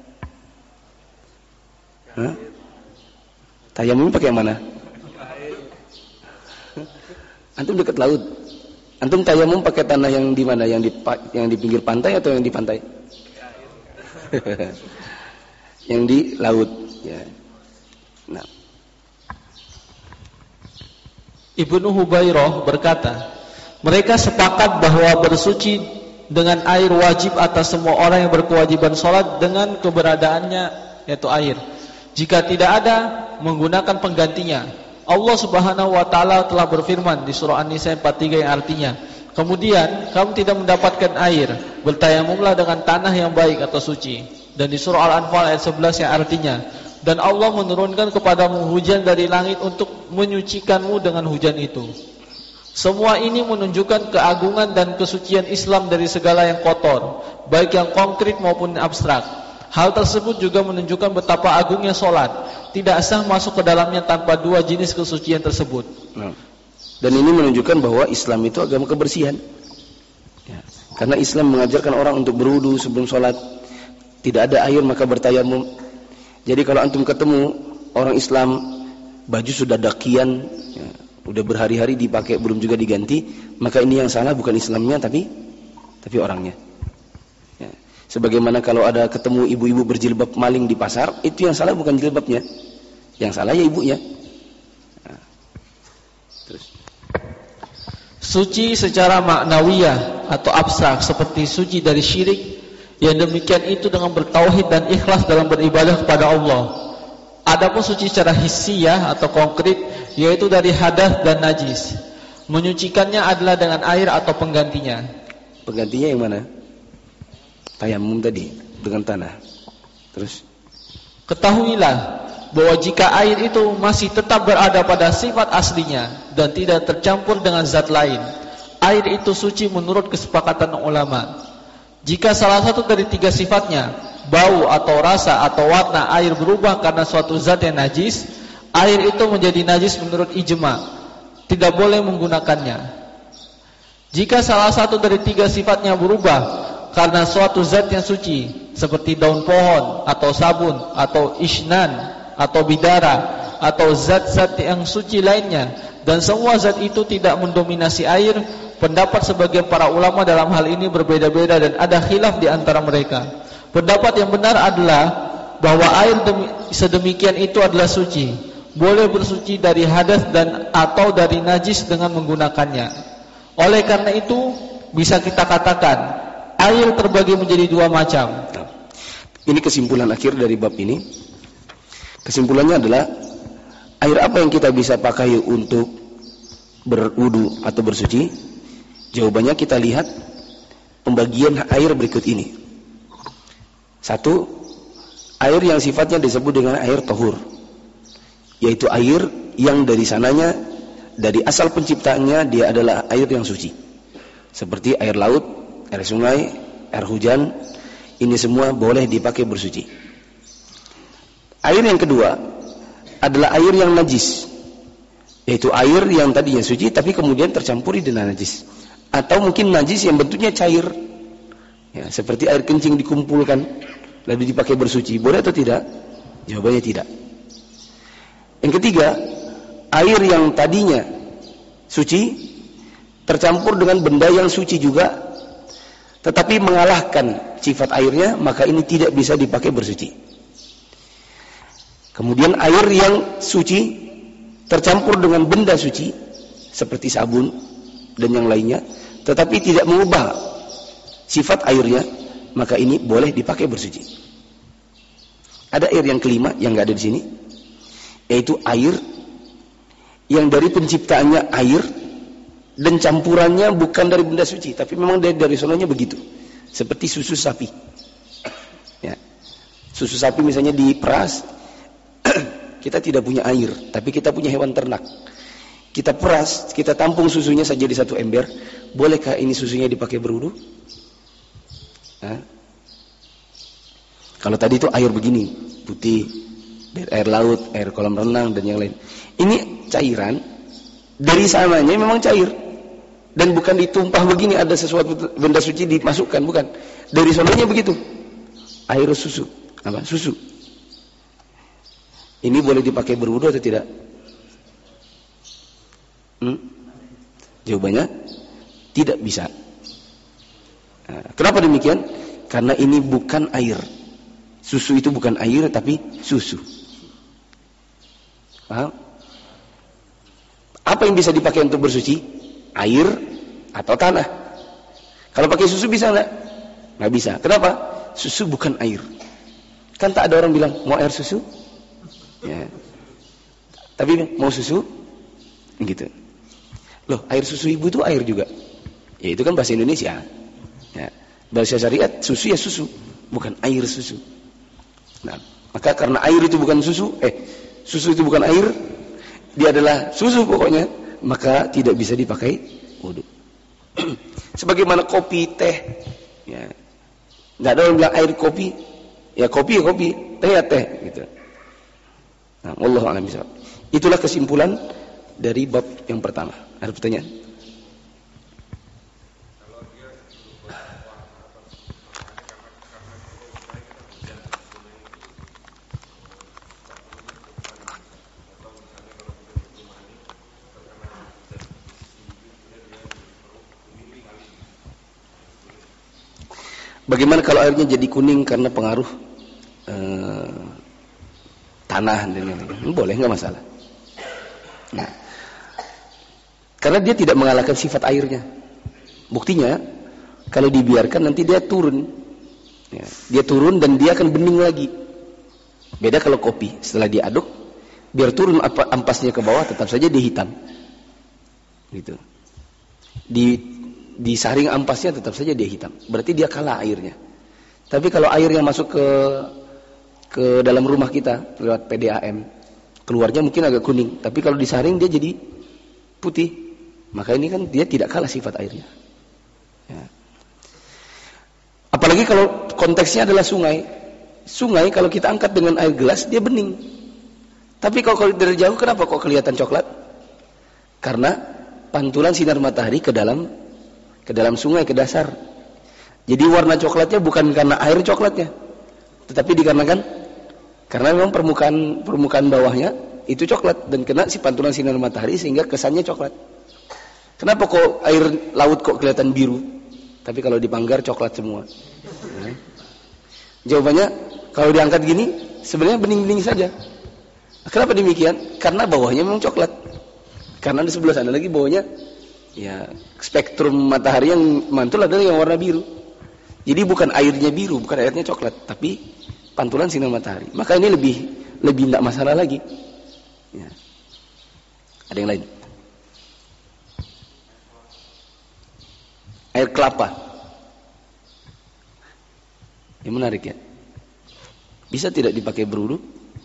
Hah? Tayamumnya pakai yang mana? Antum dekat laut, antum tayamum pakai tanah yang di mana? Yang di yang di pinggir pantai atau yang di pantai? Yang di laut, ya. Nah. Ibnu Hubairah berkata, mereka sepakat bahwa bersuci dengan air wajib atas semua orang yang berkewajiban sholat dengan keberadaannya, yaitu air. Jika tidak ada, menggunakan penggantinya. Allah subhanahu wa ta'ala telah berfirman di surah An-Nisa empat puluh tiga yang artinya, kemudian kamu tidak mendapatkan air, bertayamumlah dengan tanah yang baik atau suci. Dan di surah Al-Anfal ayat sebelas yang artinya, dan Allah menurunkan kepadamu hujan dari langit untuk menyucikanmu dengan hujan itu. Semua ini menunjukkan keagungan dan kesucian Islam dari segala yang kotor, baik yang konkret maupun abstrak. Hal tersebut juga menunjukkan betapa agungnya sholat. Tidak sah masuk ke dalamnya tanpa dua jenis kesucian tersebut. Nah. Dan ini menunjukkan bahwa Islam itu agama kebersihan. Ya. Karena Islam mengajarkan orang untuk berwudu sebelum sholat. Tidak ada air maka bertayamum. Jadi kalau antum ketemu orang Islam, baju sudah dakian, ya, udah berhari-hari dipakai belum juga diganti, maka ini yang salah bukan Islamnya tapi tapi orangnya. Ya. Sebagaimana kalau ada ketemu ibu-ibu berjilbab maling di pasar, itu yang salah bukan jilbabnya, yang salah ya ibunya. Nah. Terus. Suci secara maknawiyah atau abstrak seperti suci dari syirik, yang demikian itu dengan bertauhid dan ikhlas dalam beribadah kepada Allah. Adapun suci secara hissiyah atau konkret, yaitu dari hadas dan najis, menyucikannya adalah dengan air atau penggantinya. Penggantinya yang mana? Tayamum tadi dengan tanah. Terus ketahuilah bahwa jika air itu masih tetap berada pada sifat aslinya dan tidak tercampur dengan zat lain, air itu suci menurut kesepakatan ulama. Jika salah satu dari tiga sifatnya, bau atau rasa atau warna air berubah karena suatu zat yang najis, air itu menjadi najis menurut ijma, tidak boleh menggunakannya. Jika salah satu dari tiga sifatnya berubah karena suatu zat yang suci, seperti daun pohon atau sabun atau isnan atau bidara atau zat-zat yang suci lainnya, dan semua zat itu tidak mendominasi air, pendapat sebagian para ulama dalam hal ini berbeda-beda dan ada khilaf di antara mereka. Pendapat yang benar adalah bahwa air sedemikian itu adalah suci, boleh bersuci dari hadas dan atau dari najis dengan menggunakannya. Oleh karena itu bisa kita katakan air terbagi menjadi dua macam. Ini kesimpulan akhir dari bab ini. Kesimpulannya adalah air apa yang kita bisa pakai untuk berwudu atau bersuci? Jawabannya kita lihat pembagian air berikut ini. Satu, air yang sifatnya disebut dengan air tahur, yaitu air yang dari sananya, dari asal penciptaannya dia adalah air yang suci. Seperti air laut, air sungai, air hujan, ini semua boleh dipakai bersuci. Air yang kedua adalah air yang najis, yaitu air yang tadinya suci tapi kemudian tercampuri dengan najis, atau mungkin najis yang bentuknya cair, ya, seperti air kencing dikumpulkan lalu dipakai bersuci. Boleh atau tidak? Jawabannya tidak. Yang ketiga, air yang tadinya suci tercampur dengan benda yang suci juga, tetapi mengalahkan sifat airnya, maka ini tidak bisa dipakai bersuci. Kemudian air yang suci tercampur dengan benda suci seperti sabun dan yang lainnya, tetapi tidak mengubah sifat airnya, maka ini boleh dipakai bersuci. Ada air yang kelima yang nggak ada di sini, yaitu air yang dari penciptaannya air dan campurannya bukan dari benda suci, tapi memang dari dari sononya begitu. Seperti susu sapi. Ya. Susu sapi misalnya diperas, kita tidak punya air, tapi kita punya hewan ternak. Kita peras, kita tampung susunya saja di satu ember. Bolehkah ini susunya dipakai berwudu? Nah. Kalau tadi itu air begini, putih, air laut, air kolam renang dan yang lain. Ini cairan, dari sananya memang cair, dan bukan ditumpah begini ada sesuatu benda suci dimasukkan, bukan. Dari sononya begitu. Air susu, apa? Susu. Ini boleh dipakai berwudu atau tidak? Hmm? Jawabannya tidak bisa. Nah, kenapa demikian? Karena ini bukan air. Susu itu bukan air tapi susu. Paham? Apa yang bisa dipakai untuk bersuci? Air atau tanah. Kalau pakai susu bisa nggak? Nggak bisa. Kenapa? Susu bukan air. Kan tak ada orang bilang mau air susu? Ya. Tapi mau susu? Gitu. Loh, air susu ibu itu air juga. Ya itu kan bahasa Indonesia. Ya. Bahasa syariat susu ya susu, bukan air susu. Nah, maka karena air itu bukan susu, eh susu itu bukan air, dia adalah susu pokoknya, maka tidak bisa dipakai wudu. Sebagaimana kopi, teh, ya. Nggak ada orang bilang air kopi, ya kopi ya kopi, teh ya teh, gitu. Nah, wallahu a'lam bishawab. Itulah kesimpulan dari bab yang pertama. Ada pertanyaan? Bagaimana kalau airnya jadi kuning karena pengaruh eh, tanah dan lain-lain? Boleh, nggak masalah. Nah, karena dia tidak mengalahkan sifat airnya. Buktinya, kalau dibiarkan nanti dia turun. Ya, dia turun dan dia akan bening lagi. Beda kalau kopi, setelah diaduk, biar turun apa ampasnya ke bawah, tetap saja dia hitam. Gitu. Di disaring ampasnya tetap saja dia hitam. Berarti dia kalah airnya. Tapi kalau air yang masuk ke ke dalam rumah kita lewat P D A M, keluarnya mungkin agak kuning, tapi kalau disaring dia jadi putih, maka ini kan dia tidak kalah sifat airnya. Ya. Apalagi kalau konteksnya adalah sungai. Sungai kalau kita angkat dengan air gelas dia bening. Tapi kalau dari jauh kenapa kok kelihatan coklat? Karena pantulan sinar matahari ke dalam ke dalam sungai, ke dasar. Jadi warna coklatnya bukan karena air coklatnya, tetapi dikarenakan karena memang permukaan permukaan bawahnya itu coklat dan kena si pantulan sinar matahari sehingga kesannya coklat. Kenapa kok air laut kok kelihatan biru? Tapi kalau dipanggar coklat semua. Nah, jawabannya kalau diangkat gini sebenarnya bening-bening saja. Kenapa demikian? Karena bawahnya memang coklat. Karena di sebelah sana lagi bawahnya ya spektrum matahari yang mantul adalah yang warna biru. Jadi bukan airnya biru, bukan airnya coklat, tapi pantulan sinar matahari. Maka ini lebih lebih tidak masalah lagi. Ya. Ada yang lain? Air kelapa. Ini menarik ya. Bisa tidak dipakai berwudu?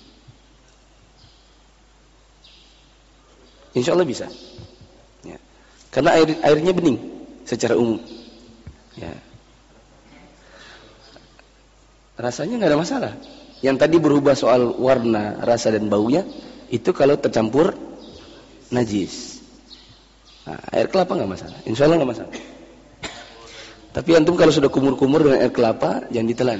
Insya Allah bisa. Ya. Karena air airnya bening secara umum. Ya. Rasanya nggak ada masalah. Yang tadi berubah soal warna, rasa dan baunya itu kalau tercampur najis. Nah, air kelapa nggak masalah. Insya Allah nggak masalah. Tapi antum kalau sudah kumur-kumur dengan air kelapa jangan ditelan.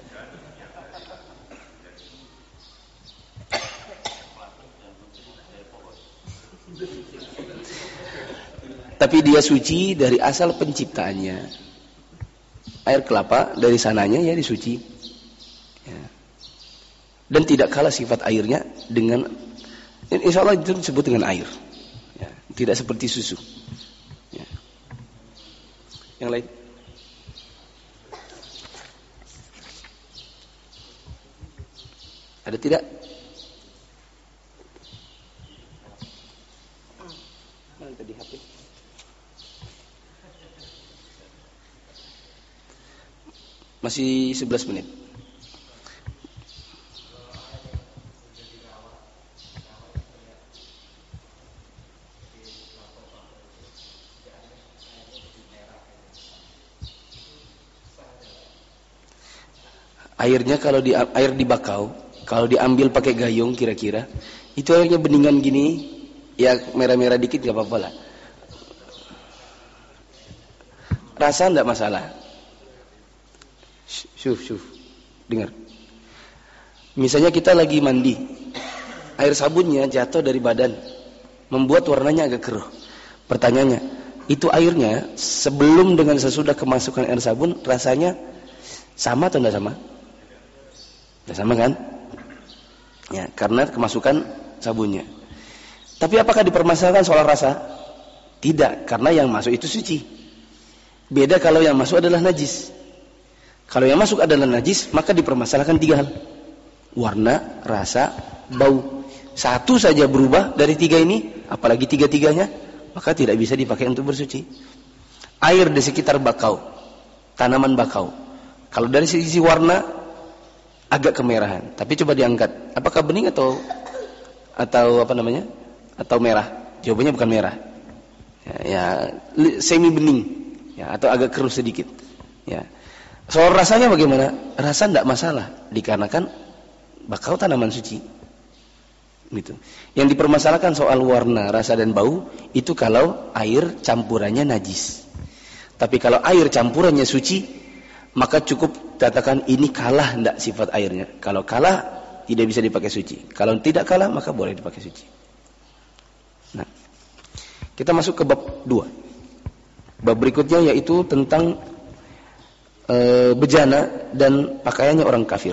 Tapi dia suci dari asal penciptaannya. Air kelapa dari sananya ya disuci. Ya. Dan tidak kalah sifat airnya dengan, insya Allah itu disebut dengan air. Ya. Tidak seperti susu. Ya. Yang lain? Ada tidak? Mana tadi H P? Masih sebelas menit. Airnya kalau di air di bakau, kalau diambil pakai gayung kira-kira, itu airnya beningan gini, ya merah-merah dikit gak apa-apa lah. Rasa enggak masalah. Syuf, syuf, dengar. Misalnya kita lagi mandi, air sabunnya jatuh dari badan, membuat warnanya agak keruh. Pertanyaannya, itu airnya sebelum dengan sesudah kemasukan air sabun, rasanya sama atau enggak sama? Enggak sama kan? Ya, karena kemasukan sabunnya. Tapi apakah dipermasalahkan soal rasa? Tidak, karena yang masuk itu suci. Beda kalau yang masuk adalah najis. Kalau yang masuk adalah najis, maka dipermasalahkan tiga hal. Warna, rasa, bau. Satu saja berubah dari tiga ini, apalagi tiga-tiganya, maka tidak bisa dipakai untuk bersuci. Air di sekitar bakau, tanaman bakau. Kalau dari sisi warna, agak kemerahan. Tapi coba diangkat. Apakah bening atau atau apa namanya? Atau merah? Jawabannya bukan merah. Ya, ya semi bening. Ya, atau agak keruh sedikit. Ya. Soal rasanya bagaimana? Rasa tidak masalah, dikarenakan bakau tanaman suci. Gitu. Yang dipermasalahkan soal warna, rasa dan bau itu kalau air campurannya najis. Tapi kalau air campurannya suci, maka cukup katakan ini kalah tidak sifat airnya. Kalau kalah tidak bisa dipakai suci. Kalau tidak kalah maka boleh dipakai suci. Nah, kita masuk ke bab dua. Bab berikutnya yaitu tentang bejana dan pakaiannya orang kafir.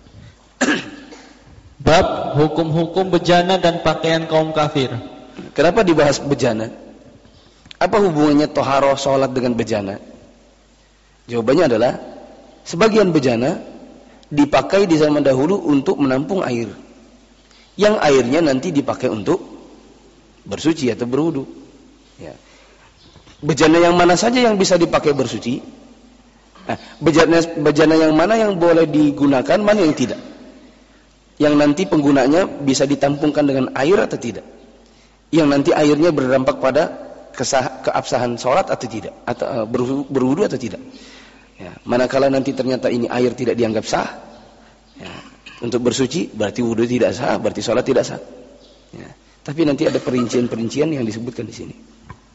Bab hukum-hukum bejana dan pakaian kaum kafir. Kenapa dibahas bejana? Apa hubungannya toharoh sholat dengan bejana? Jawabannya adalah sebagian bejana dipakai di zaman dahulu untuk menampung air, yang airnya nanti dipakai untuk bersuci atau berwudu. Ya. Bejana yang mana saja yang bisa dipakai bersuci? Nah, bejana, bejana yang mana yang boleh digunakan, mana yang tidak? Yang nanti penggunanya bisa ditampungkan dengan air atau tidak? Yang nanti airnya berdampak pada kesah, keabsahan sholat atau tidak? Atau uh, berwudu atau tidak? Ya, manakala nanti ternyata ini air tidak dianggap sah, ya, untuk bersuci, berarti wudu tidak sah, berarti sholat tidak sah. Ya, tapi nanti ada perincian-perincian yang disebutkan di sini.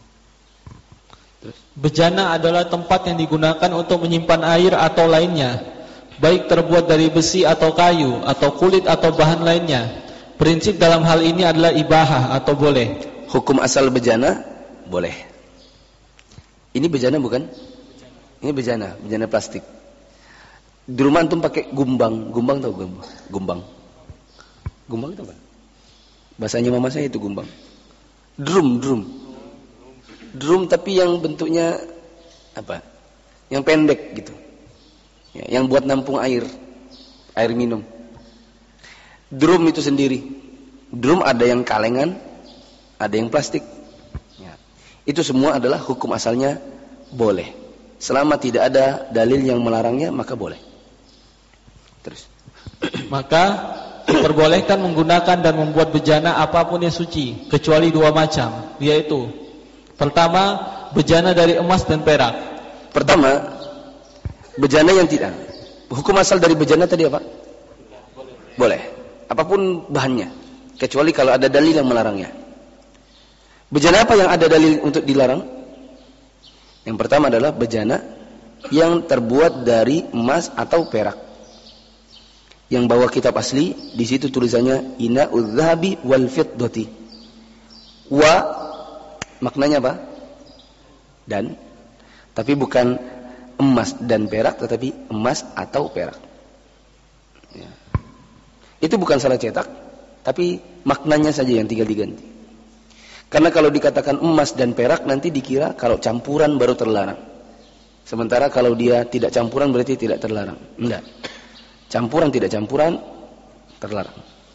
Bejana adalah tempat yang digunakan untuk menyimpan air atau lainnya, baik terbuat dari besi atau kayu, atau kulit atau bahan lainnya. Prinsip dalam hal ini adalah ibahah atau boleh. Hukum asal bejana, boleh. Ini bejana bukan? Ini bejana, bejana plastik. Di rumah antum pakai gumbang. Gumbang tahu gumbang? Gumbang. Gumbang itu apa? Bahasanya mama saya itu gumbang. Drum, drum. Drum tapi yang bentuknya apa? Yang pendek gitu. Ya, yang buat nampung air. air minum. Drum itu sendiri. Drum ada yang kalengan, ada yang plastik. Ya. Itu semua adalah hukum asalnya boleh. Selama tidak ada dalil yang melarangnya, maka boleh. Terus. Maka diperbolehkan menggunakan dan membuat bejana apapun yang suci, kecuali dua macam, yaitu pertama, bejana dari emas dan perak. Pertama, bejana yang tidak. Hukum asal dari bejana tadi apa? Boleh. Apapun bahannya, kecuali kalau ada dalil yang melarangnya. Bejana apa yang ada dalil untuk dilarang? Yang pertama adalah bejana yang terbuat dari emas atau perak. Yang bawa kitab asli, di situ tulisannya ina'udz dzahabi wal fiddati. Wa maknanya apa? Dan. Tapi bukan emas dan perak, tetapi emas atau perak. Ya. Itu bukan salah cetak, tapi maknanya saja yang tinggal diganti. Karena kalau dikatakan emas dan perak nanti dikira kalau campuran baru terlarang. Sementara kalau dia tidak campuran berarti tidak terlarang. Enggak. Campuran tidak campuran terlarang.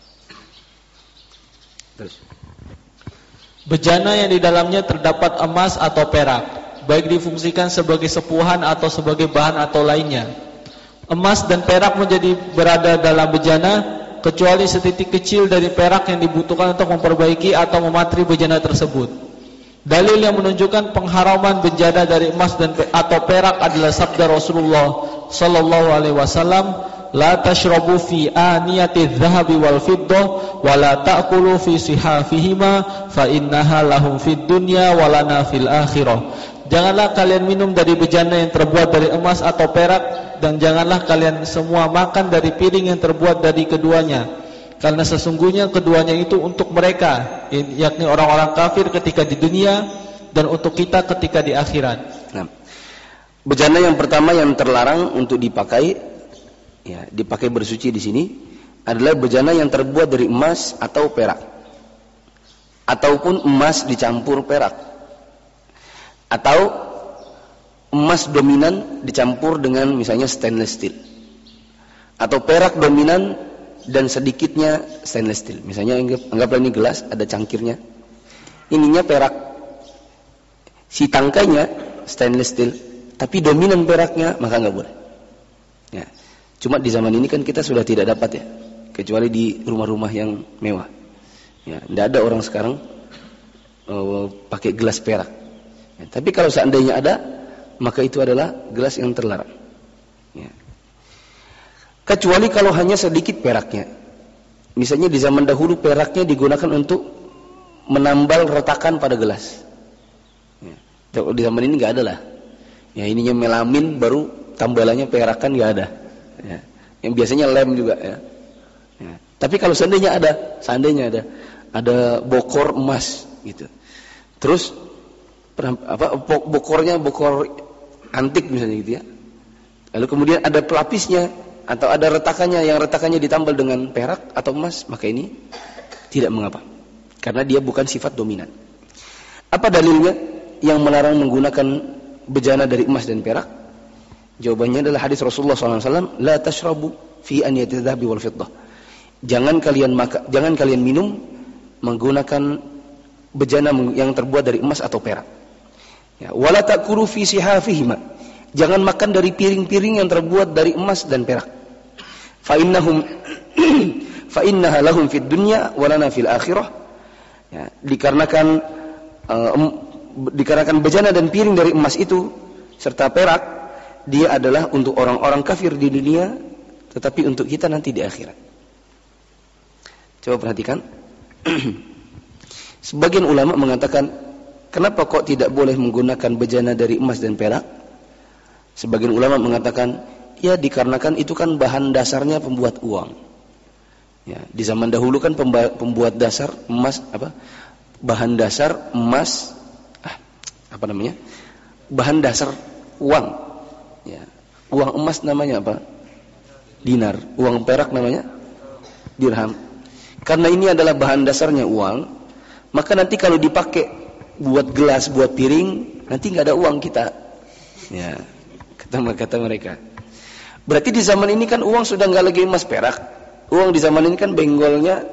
Terus. Bejana yang di dalamnya terdapat emas atau perak, baik difungsikan sebagai sepuhan atau sebagai bahan atau lainnya. Emas dan perak menjadi berada dalam bejana kecuali setitik kecil dari perak yang dibutuhkan untuk memperbaiki atau mematri bejana tersebut. Dalil yang menunjukkan pengharaman bejana dari emas dan pe- atau perak adalah sabda Rasulullah sallallahu alaihi wasallam, "La tashrabu fi aniyati adh-dhahabi wal fiddah wa la ta'kulu fi sihafihima fa innaha lahum fid dunya wa lana fil akhirah." Janganlah kalian minum dari bejana yang terbuat dari emas atau perak, dan janganlah kalian semua makan dari piring yang terbuat dari keduanya, karena sesungguhnya keduanya itu untuk mereka, yakni orang-orang kafir ketika di dunia, dan untuk kita ketika di akhirat. Nah, bejana yang pertama yang terlarang untuk dipakai, ya, dipakai bersuci di sini adalah bejana yang terbuat dari emas atau perak, ataupun emas dicampur perak, atau emas dominan dicampur dengan misalnya stainless steel, atau perak dominan dan sedikitnya stainless steel. Misalnya anggaplah ini gelas, ada cangkirnya, ininya perak, si tangkainya stainless steel, tapi dominan peraknya, maka nggak boleh. Ya. Cuma di zaman ini kan kita sudah tidak dapat ya, kecuali di rumah-rumah yang mewah. Ya, tidak ada orang sekarang uh, pakai gelas perak. Ya, tapi kalau seandainya ada, maka itu adalah gelas yang terlarang. Ya. Kecuali kalau hanya sedikit peraknya. Misalnya di zaman dahulu peraknya digunakan untuk menambal retakan pada gelas. Ya. Di zaman ini nggak ada lah. Ya, ininya melamin baru tambalannya perakan nggak ada. Ya. Yang biasanya lem juga. Ya. Ya. Tapi kalau seandainya ada, seandainya ada, ada bokor emas gitu. Terus apa bokornya bokor antik misalnya gitu ya. Lalu kemudian ada pelapisnya atau ada retakannya, yang retakannya ditambal dengan perak atau emas, maka ini tidak mengapa. Karena dia bukan sifat dominan. Apa dalilnya yang melarang menggunakan bejana dari emas dan perak? Jawabannya adalah hadis Rasulullah shallallahu alaihi wasallam, "La tashrabu fi aniyati adh-dhahabi wal fiddah." Jangan kalian maka, jangan kalian minum menggunakan bejana yang terbuat dari emas atau perak. Ya, wala ta'kulu fi sihafihima. Jangan makan dari piring-piring yang terbuat dari emas dan perak. Fa innahum fa innaha lahum fid dunya wa lana fil akhirah. Ya, dikarenakan uh, um, dikarenakan bejana dan piring dari emas itu serta perak, dia adalah untuk orang-orang kafir di dunia, tetapi untuk kita nanti di akhirat. Coba perhatikan. Sebagian ulama mengatakan, kenapa kok tidak boleh menggunakan bejana dari emas dan perak? Sebagian ulama mengatakan, ya dikarenakan itu kan bahan dasarnya pembuat uang. Ya, di zaman dahulu kan pembuat dasar emas apa? Bahan dasar emas, ah, apa namanya? Bahan dasar uang. Ya, uang emas namanya apa? Dinar. Uang perak namanya dirham. Karena ini adalah bahan dasarnya uang, maka nanti kalau dipakai buat gelas, buat piring, nanti nggak ada uang kita. Ya, kata kata mereka. Berarti di zaman ini kan uang sudah nggak lagi emas perak. Uang di zaman ini kan benggolnya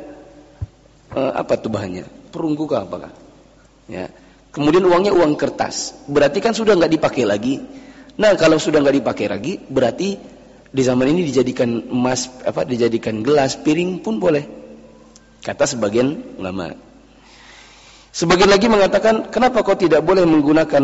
eh, apa tuh bahannya? Perunggu kah apakah? Ya. Kemudian uangnya uang kertas. Berarti kan sudah nggak dipakai lagi. Nah, kalau sudah nggak dipakai lagi, berarti di zaman ini dijadikan emas, apa? Dijadikan gelas, piring pun boleh. Kata sebagian ulama. Sebagian lagi mengatakan, kenapa kau tidak boleh menggunakan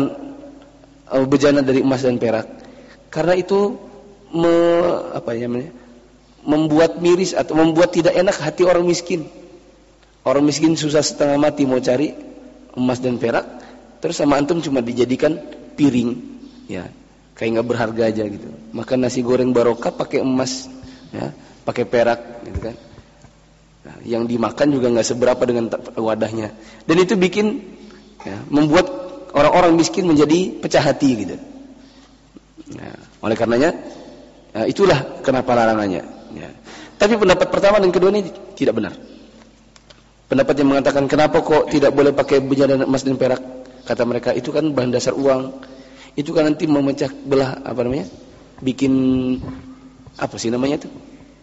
uh, bejana dari emas dan perak? Karena itu me, apa namanya? Membuat miris atau membuat tidak enak hati orang miskin. Orang miskin susah setengah mati mau cari emas dan perak, terus sama antum cuma dijadikan piring, ya, kayak nggak berharga aja gitu. Makan nasi goreng barokah pakai emas, ya, pakai perak, gitu kan. Nah, yang dimakan juga nggak seberapa dengan wadahnya, dan itu bikin, ya, membuat orang-orang miskin menjadi pecah hati gitu. Nah, oleh karenanya, ya, itulah kenapa larangannya. Ya. Tapi pendapat pertama dan kedua ini tidak benar. Pendapat yang mengatakan kenapa kok tidak boleh pakai bejana emas dan perak, kata mereka itu kan bahan dasar uang, itu kan nanti memecah belah, apa namanya, bikin apa sih namanya itu,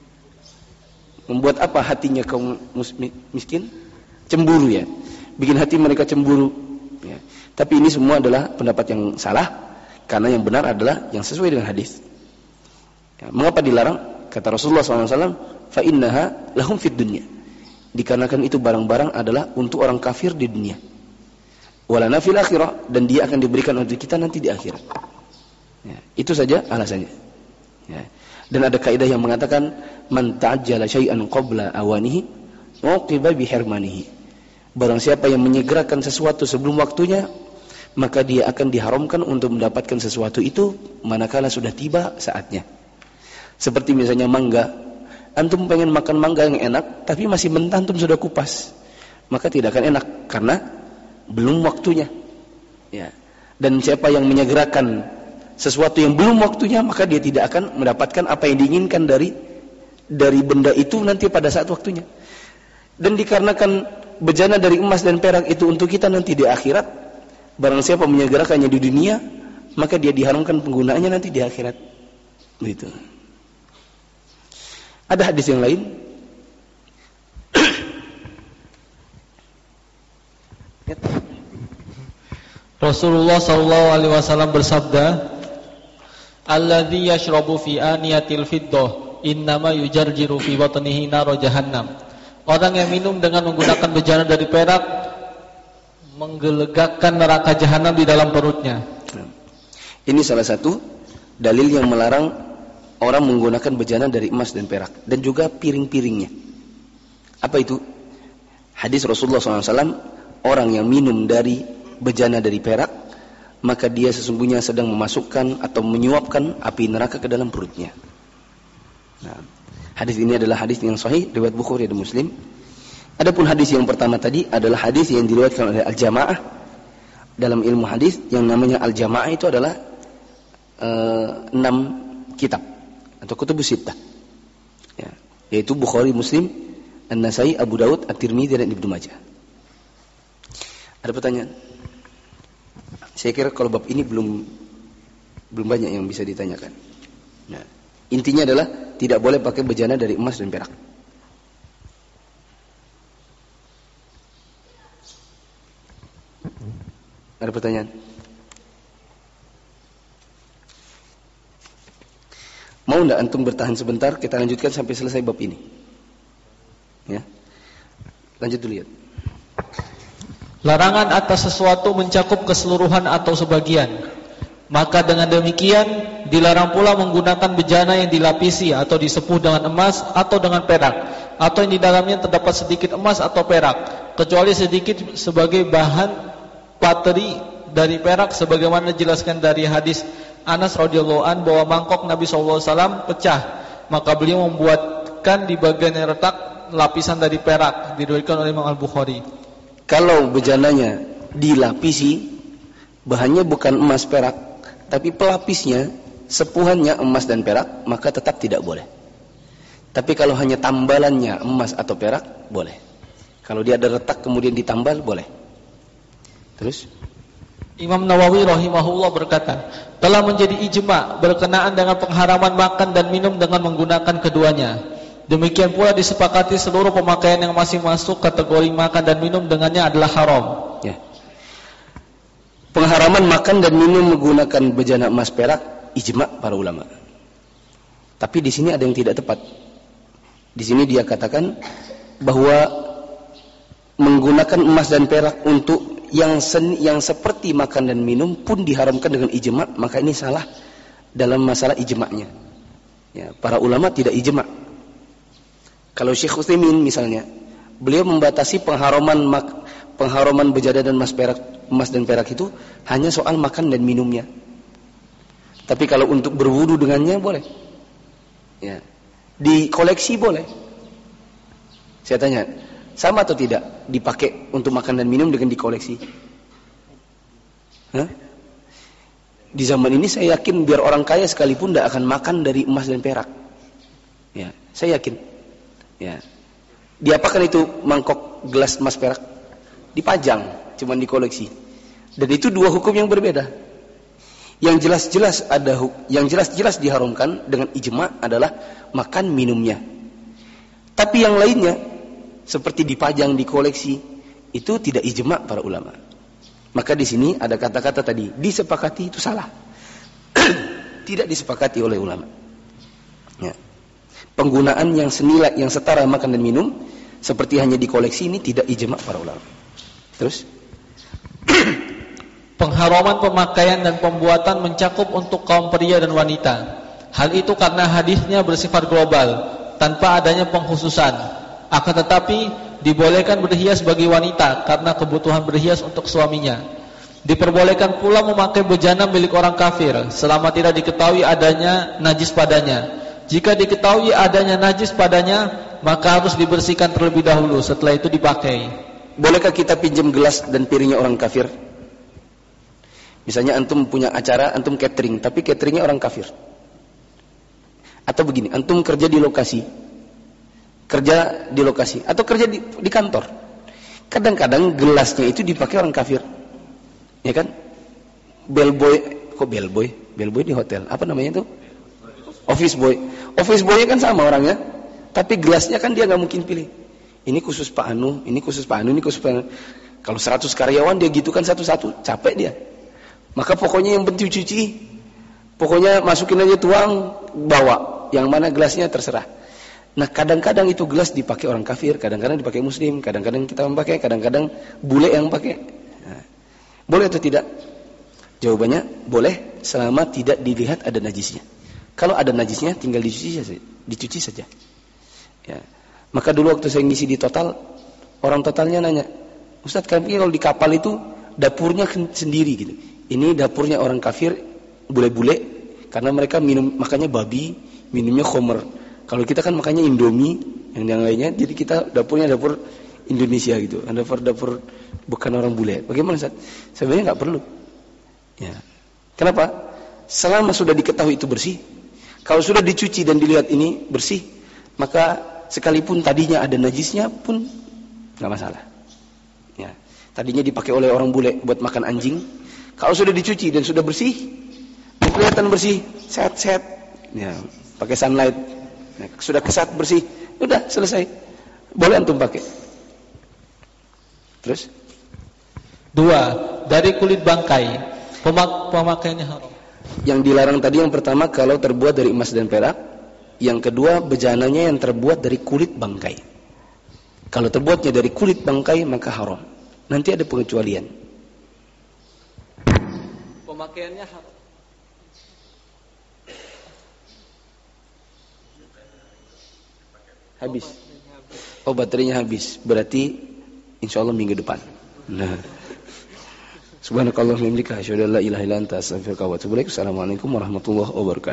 membuat apa hatinya kaum miskin, cemburu, ya, bikin hati mereka cemburu, ya. Tapi ini semua adalah pendapat yang salah, karena yang benar adalah yang sesuai dengan hadis. Ya, mengapa dilarang? Kata Rasulullah shallallahu alaihi wasallam, fa innaha lahum fid dunya. Dikarenakan itu barang-barang adalah untuk orang kafir di dunia. Walana fil akhirah, dan dia akan diberikan untuk kita nanti di akhirat. Ya, itu saja alasannya. Ya. Dan ada kaidah yang mengatakan man ta'ajjala syai'an qabla awanihi uqiba bihirmanihi. Barang siapa yang menyegerakan sesuatu sebelum waktunya, maka dia akan diharamkan untuk mendapatkan sesuatu itu manakala sudah tiba saatnya. Seperti misalnya mangga. Antum pengen makan mangga yang enak, tapi masih mentah antum sudah kupas, maka tidak akan enak karena belum waktunya. Ya. Dan siapa yang menyegerakan sesuatu yang belum waktunya, maka dia tidak akan mendapatkan apa yang diinginkan dari dari benda itu nanti pada saat waktunya. Dan dikarenakan bejana dari emas dan perak itu untuk kita nanti di akhirat, barang siapa menyegerakannya di dunia, maka dia diharamkan penggunaannya nanti di akhirat. Begitu. Ada hadis yang lain. Rasulullah sallallahu alaihi wasallam bersabda, "Alladzi yashrabu fi aniyatil fiddah, innama yujarjiru fi batnihi nar jahannam." Orang yang minum dengan menggunakan bejana dari perak menggelegakkan neraka jahanam di dalam perutnya. Ini salah satu dalil yang melarang orang menggunakan bejana dari emas dan perak, dan juga piring-piringnya. Apa itu? Hadis Rasulullah shallallahu alaihi wasallam, orang yang minum dari bejana dari perak, maka dia sesungguhnya sedang memasukkan atau menyuapkan api neraka ke dalam perutnya. Nah, hadis ini adalah hadis yang sahih riwayat Bukhari dan Muslim. Adapun hadis yang pertama tadi adalah hadis yang diriwayatkan oleh Al-Jamaah. Dalam ilmu hadis yang namanya Al-Jamaah itu adalah uh, enam kitab atau kutubus sittah, ya, yaitu Bukhari, Muslim, An-Nasai, Abu Daud, At-Tirmidzi, dan Ibnu Majah. Ada pertanyaan? Saya kira kalau bab ini belum belum banyak yang bisa ditanyakan. Nah, intinya adalah tidak boleh pakai bejana dari emas dan perak. Ada pertanyaan? Mau enggak antum bertahan sebentar, kita lanjutkan sampai selesai bab ini. Ya. Lanjut dulu ya. Larangan atas sesuatu mencakup keseluruhan atau sebagian. Maka dengan demikian dilarang pula menggunakan bejana yang dilapisi atau disepuh dengan emas atau dengan perak, atau yang di dalamnya terdapat sedikit emas atau perak, kecuali sedikit sebagai bahan pateri dari perak, sebagaimana dijelaskan dari hadis Anas radhiyallahu an bahwa mangkok Nabi sallallahu alaihi wasallam pecah, maka beliau membuatkan di bagian yang retak lapisan dari perak, diriwayatkan oleh Imam Al-Bukhari. Kalau bejananya dilapisi, bahannya bukan emas perak, tapi pelapisnya, sepuhannya emas dan perak, maka tetap tidak boleh. Tapi kalau hanya tambalannya emas atau perak, boleh. Kalau dia ada retak kemudian ditambal, boleh. Terus? Imam Nawawi rahimahullah berkata, telah menjadi ijma' berkenaan dengan pengharaman makan dan minum dengan menggunakan keduanya. Demikian pula disepakati seluruh pemakaian yang masih masuk kategori makan dan minum dengannya adalah haram. Ya. Pengharaman makan dan minum menggunakan bejana emas perak ijma' para ulama. Tapi di sini ada yang tidak tepat. Di sini dia katakan bahwa menggunakan emas dan perak untuk yang sen, yang seperti makan dan minum pun diharamkan dengan ijma', maka ini salah dalam masalah ijma'nya. Ya, para ulama tidak ijma'. Kalau Syekh Utsaimin misalnya, beliau membatasi pengharaman mak, pengharaman bejana dan emas perak, emas dan perak itu hanya soal makan dan minumnya. Tapi kalau untuk berwudu dengannya boleh. Ya. Dikoleksi boleh. Saya tanya, sama atau tidak dipakai untuk makan dan minum dengan dikoleksi? Hah? Di zaman ini saya yakin biar orang kaya sekalipun tidak akan makan dari emas dan perak. Ya, saya yakin. Ya. Diapakan itu mangkok gelas emas perak? Dipajang, cuman dikoleksi. Dan itu dua hukum yang berbeda. Yang jelas-jelas ada yang jelas-jelas diharamkan dengan ijma' adalah makan minumnya. Tapi yang lainnya seperti dipajang, dikoleksi, itu tidak ijma' para ulama. Maka di sini ada kata-kata tadi disepakati itu salah. Tidak disepakati oleh ulama. Ya. Penggunaan yang senilai, yang setara makan dan minum seperti hanya dikoleksi ini tidak ijma' para ulama. Terus pengharaman pemakaian dan pembuatan mencakup untuk kaum pria dan wanita. Hal itu karena hadisnya bersifat global tanpa adanya pengkhususan. Akan tetapi dibolehkan berhias bagi wanita karena kebutuhan berhias untuk suaminya. Diperbolehkan pula memakai bejana milik orang kafir selama tidak diketahui adanya najis padanya. Jika diketahui adanya najis padanya, maka harus dibersihkan terlebih dahulu, setelah itu dipakai. Bolehkah kita pinjam gelas dan piringnya orang kafir? Misalnya antum punya acara, antum catering, tapi cateringnya orang kafir. Atau begini, antum kerja di lokasi, kerja di lokasi, atau kerja di, di kantor. Kadang-kadang gelasnya itu dipakai orang kafir, ya kan? Bellboy, kok bellboy? Bellboy di hotel, apa namanya itu? Office boy. Office boynya kan sama orangnya, tapi gelasnya kan dia nggak mungkin pilih. Ini khusus Pak Anu, ini khusus Pak Anu, ini khusus Pak Anu. Kalau seratus karyawan dia gitu kan satu-satu, capek dia. Maka pokoknya yang penting cuci, pokoknya masukin aja tuang, bawa. Yang mana gelasnya terserah. Nah kadang-kadang itu gelas dipakai orang kafir, kadang-kadang dipakai muslim, kadang-kadang kita memakai, kadang-kadang bule yang pakai. Nah, boleh atau tidak? Jawabannya boleh selama tidak dilihat ada najisnya. Kalau ada najisnya tinggal dicuci saja, dicuci saja. Ya. Maka dulu waktu saya ngisi di Total, orang Totalnya nanya, Ustadz kami kalau di kapal itu dapurnya sendiri gitu. Ini dapurnya orang kafir, bule-bule, karena mereka minum makannya babi, minumnya khomer. Kalau kita kan makannya Indomie, yang yang lainnya, jadi kita dapurnya dapur Indonesia gitu, dapur-dapur bukan orang bule. Bagaimana Ustaz? Sebenarnya nggak perlu. Ya. Kenapa? Selama sudah diketahui itu bersih, kalau sudah dicuci dan dilihat ini bersih, maka sekalipun tadinya ada najisnya pun nggak masalah. Ya. Tadinya dipakai oleh orang bule buat makan anjing, kalau sudah dicuci dan sudah bersih, kelihatan bersih, sehat-sehat, ya, pakai sunlight, ya, sudah kesat bersih, udah selesai, boleh antum pakai. Terus? Dua, dari kulit bangkai, pemak pemakaiannya haram. Yang dilarang tadi yang pertama kalau terbuat dari emas dan perak, yang kedua bejananya yang terbuat dari kulit bangkai. Kalau terbuatnya dari kulit bangkai maka haram. Nanti ada pengecualian. Pemakaiannya haram. Habis. Oh baterainya habis. Berarti insya Allah minggu depan. Nah. Subhanakallahumma wa bihamdika asyhadu an la ilaha illa anta astaghfiruka wa atubu ilaik. Assalamualaikum warahmatullahi wabarakatuh.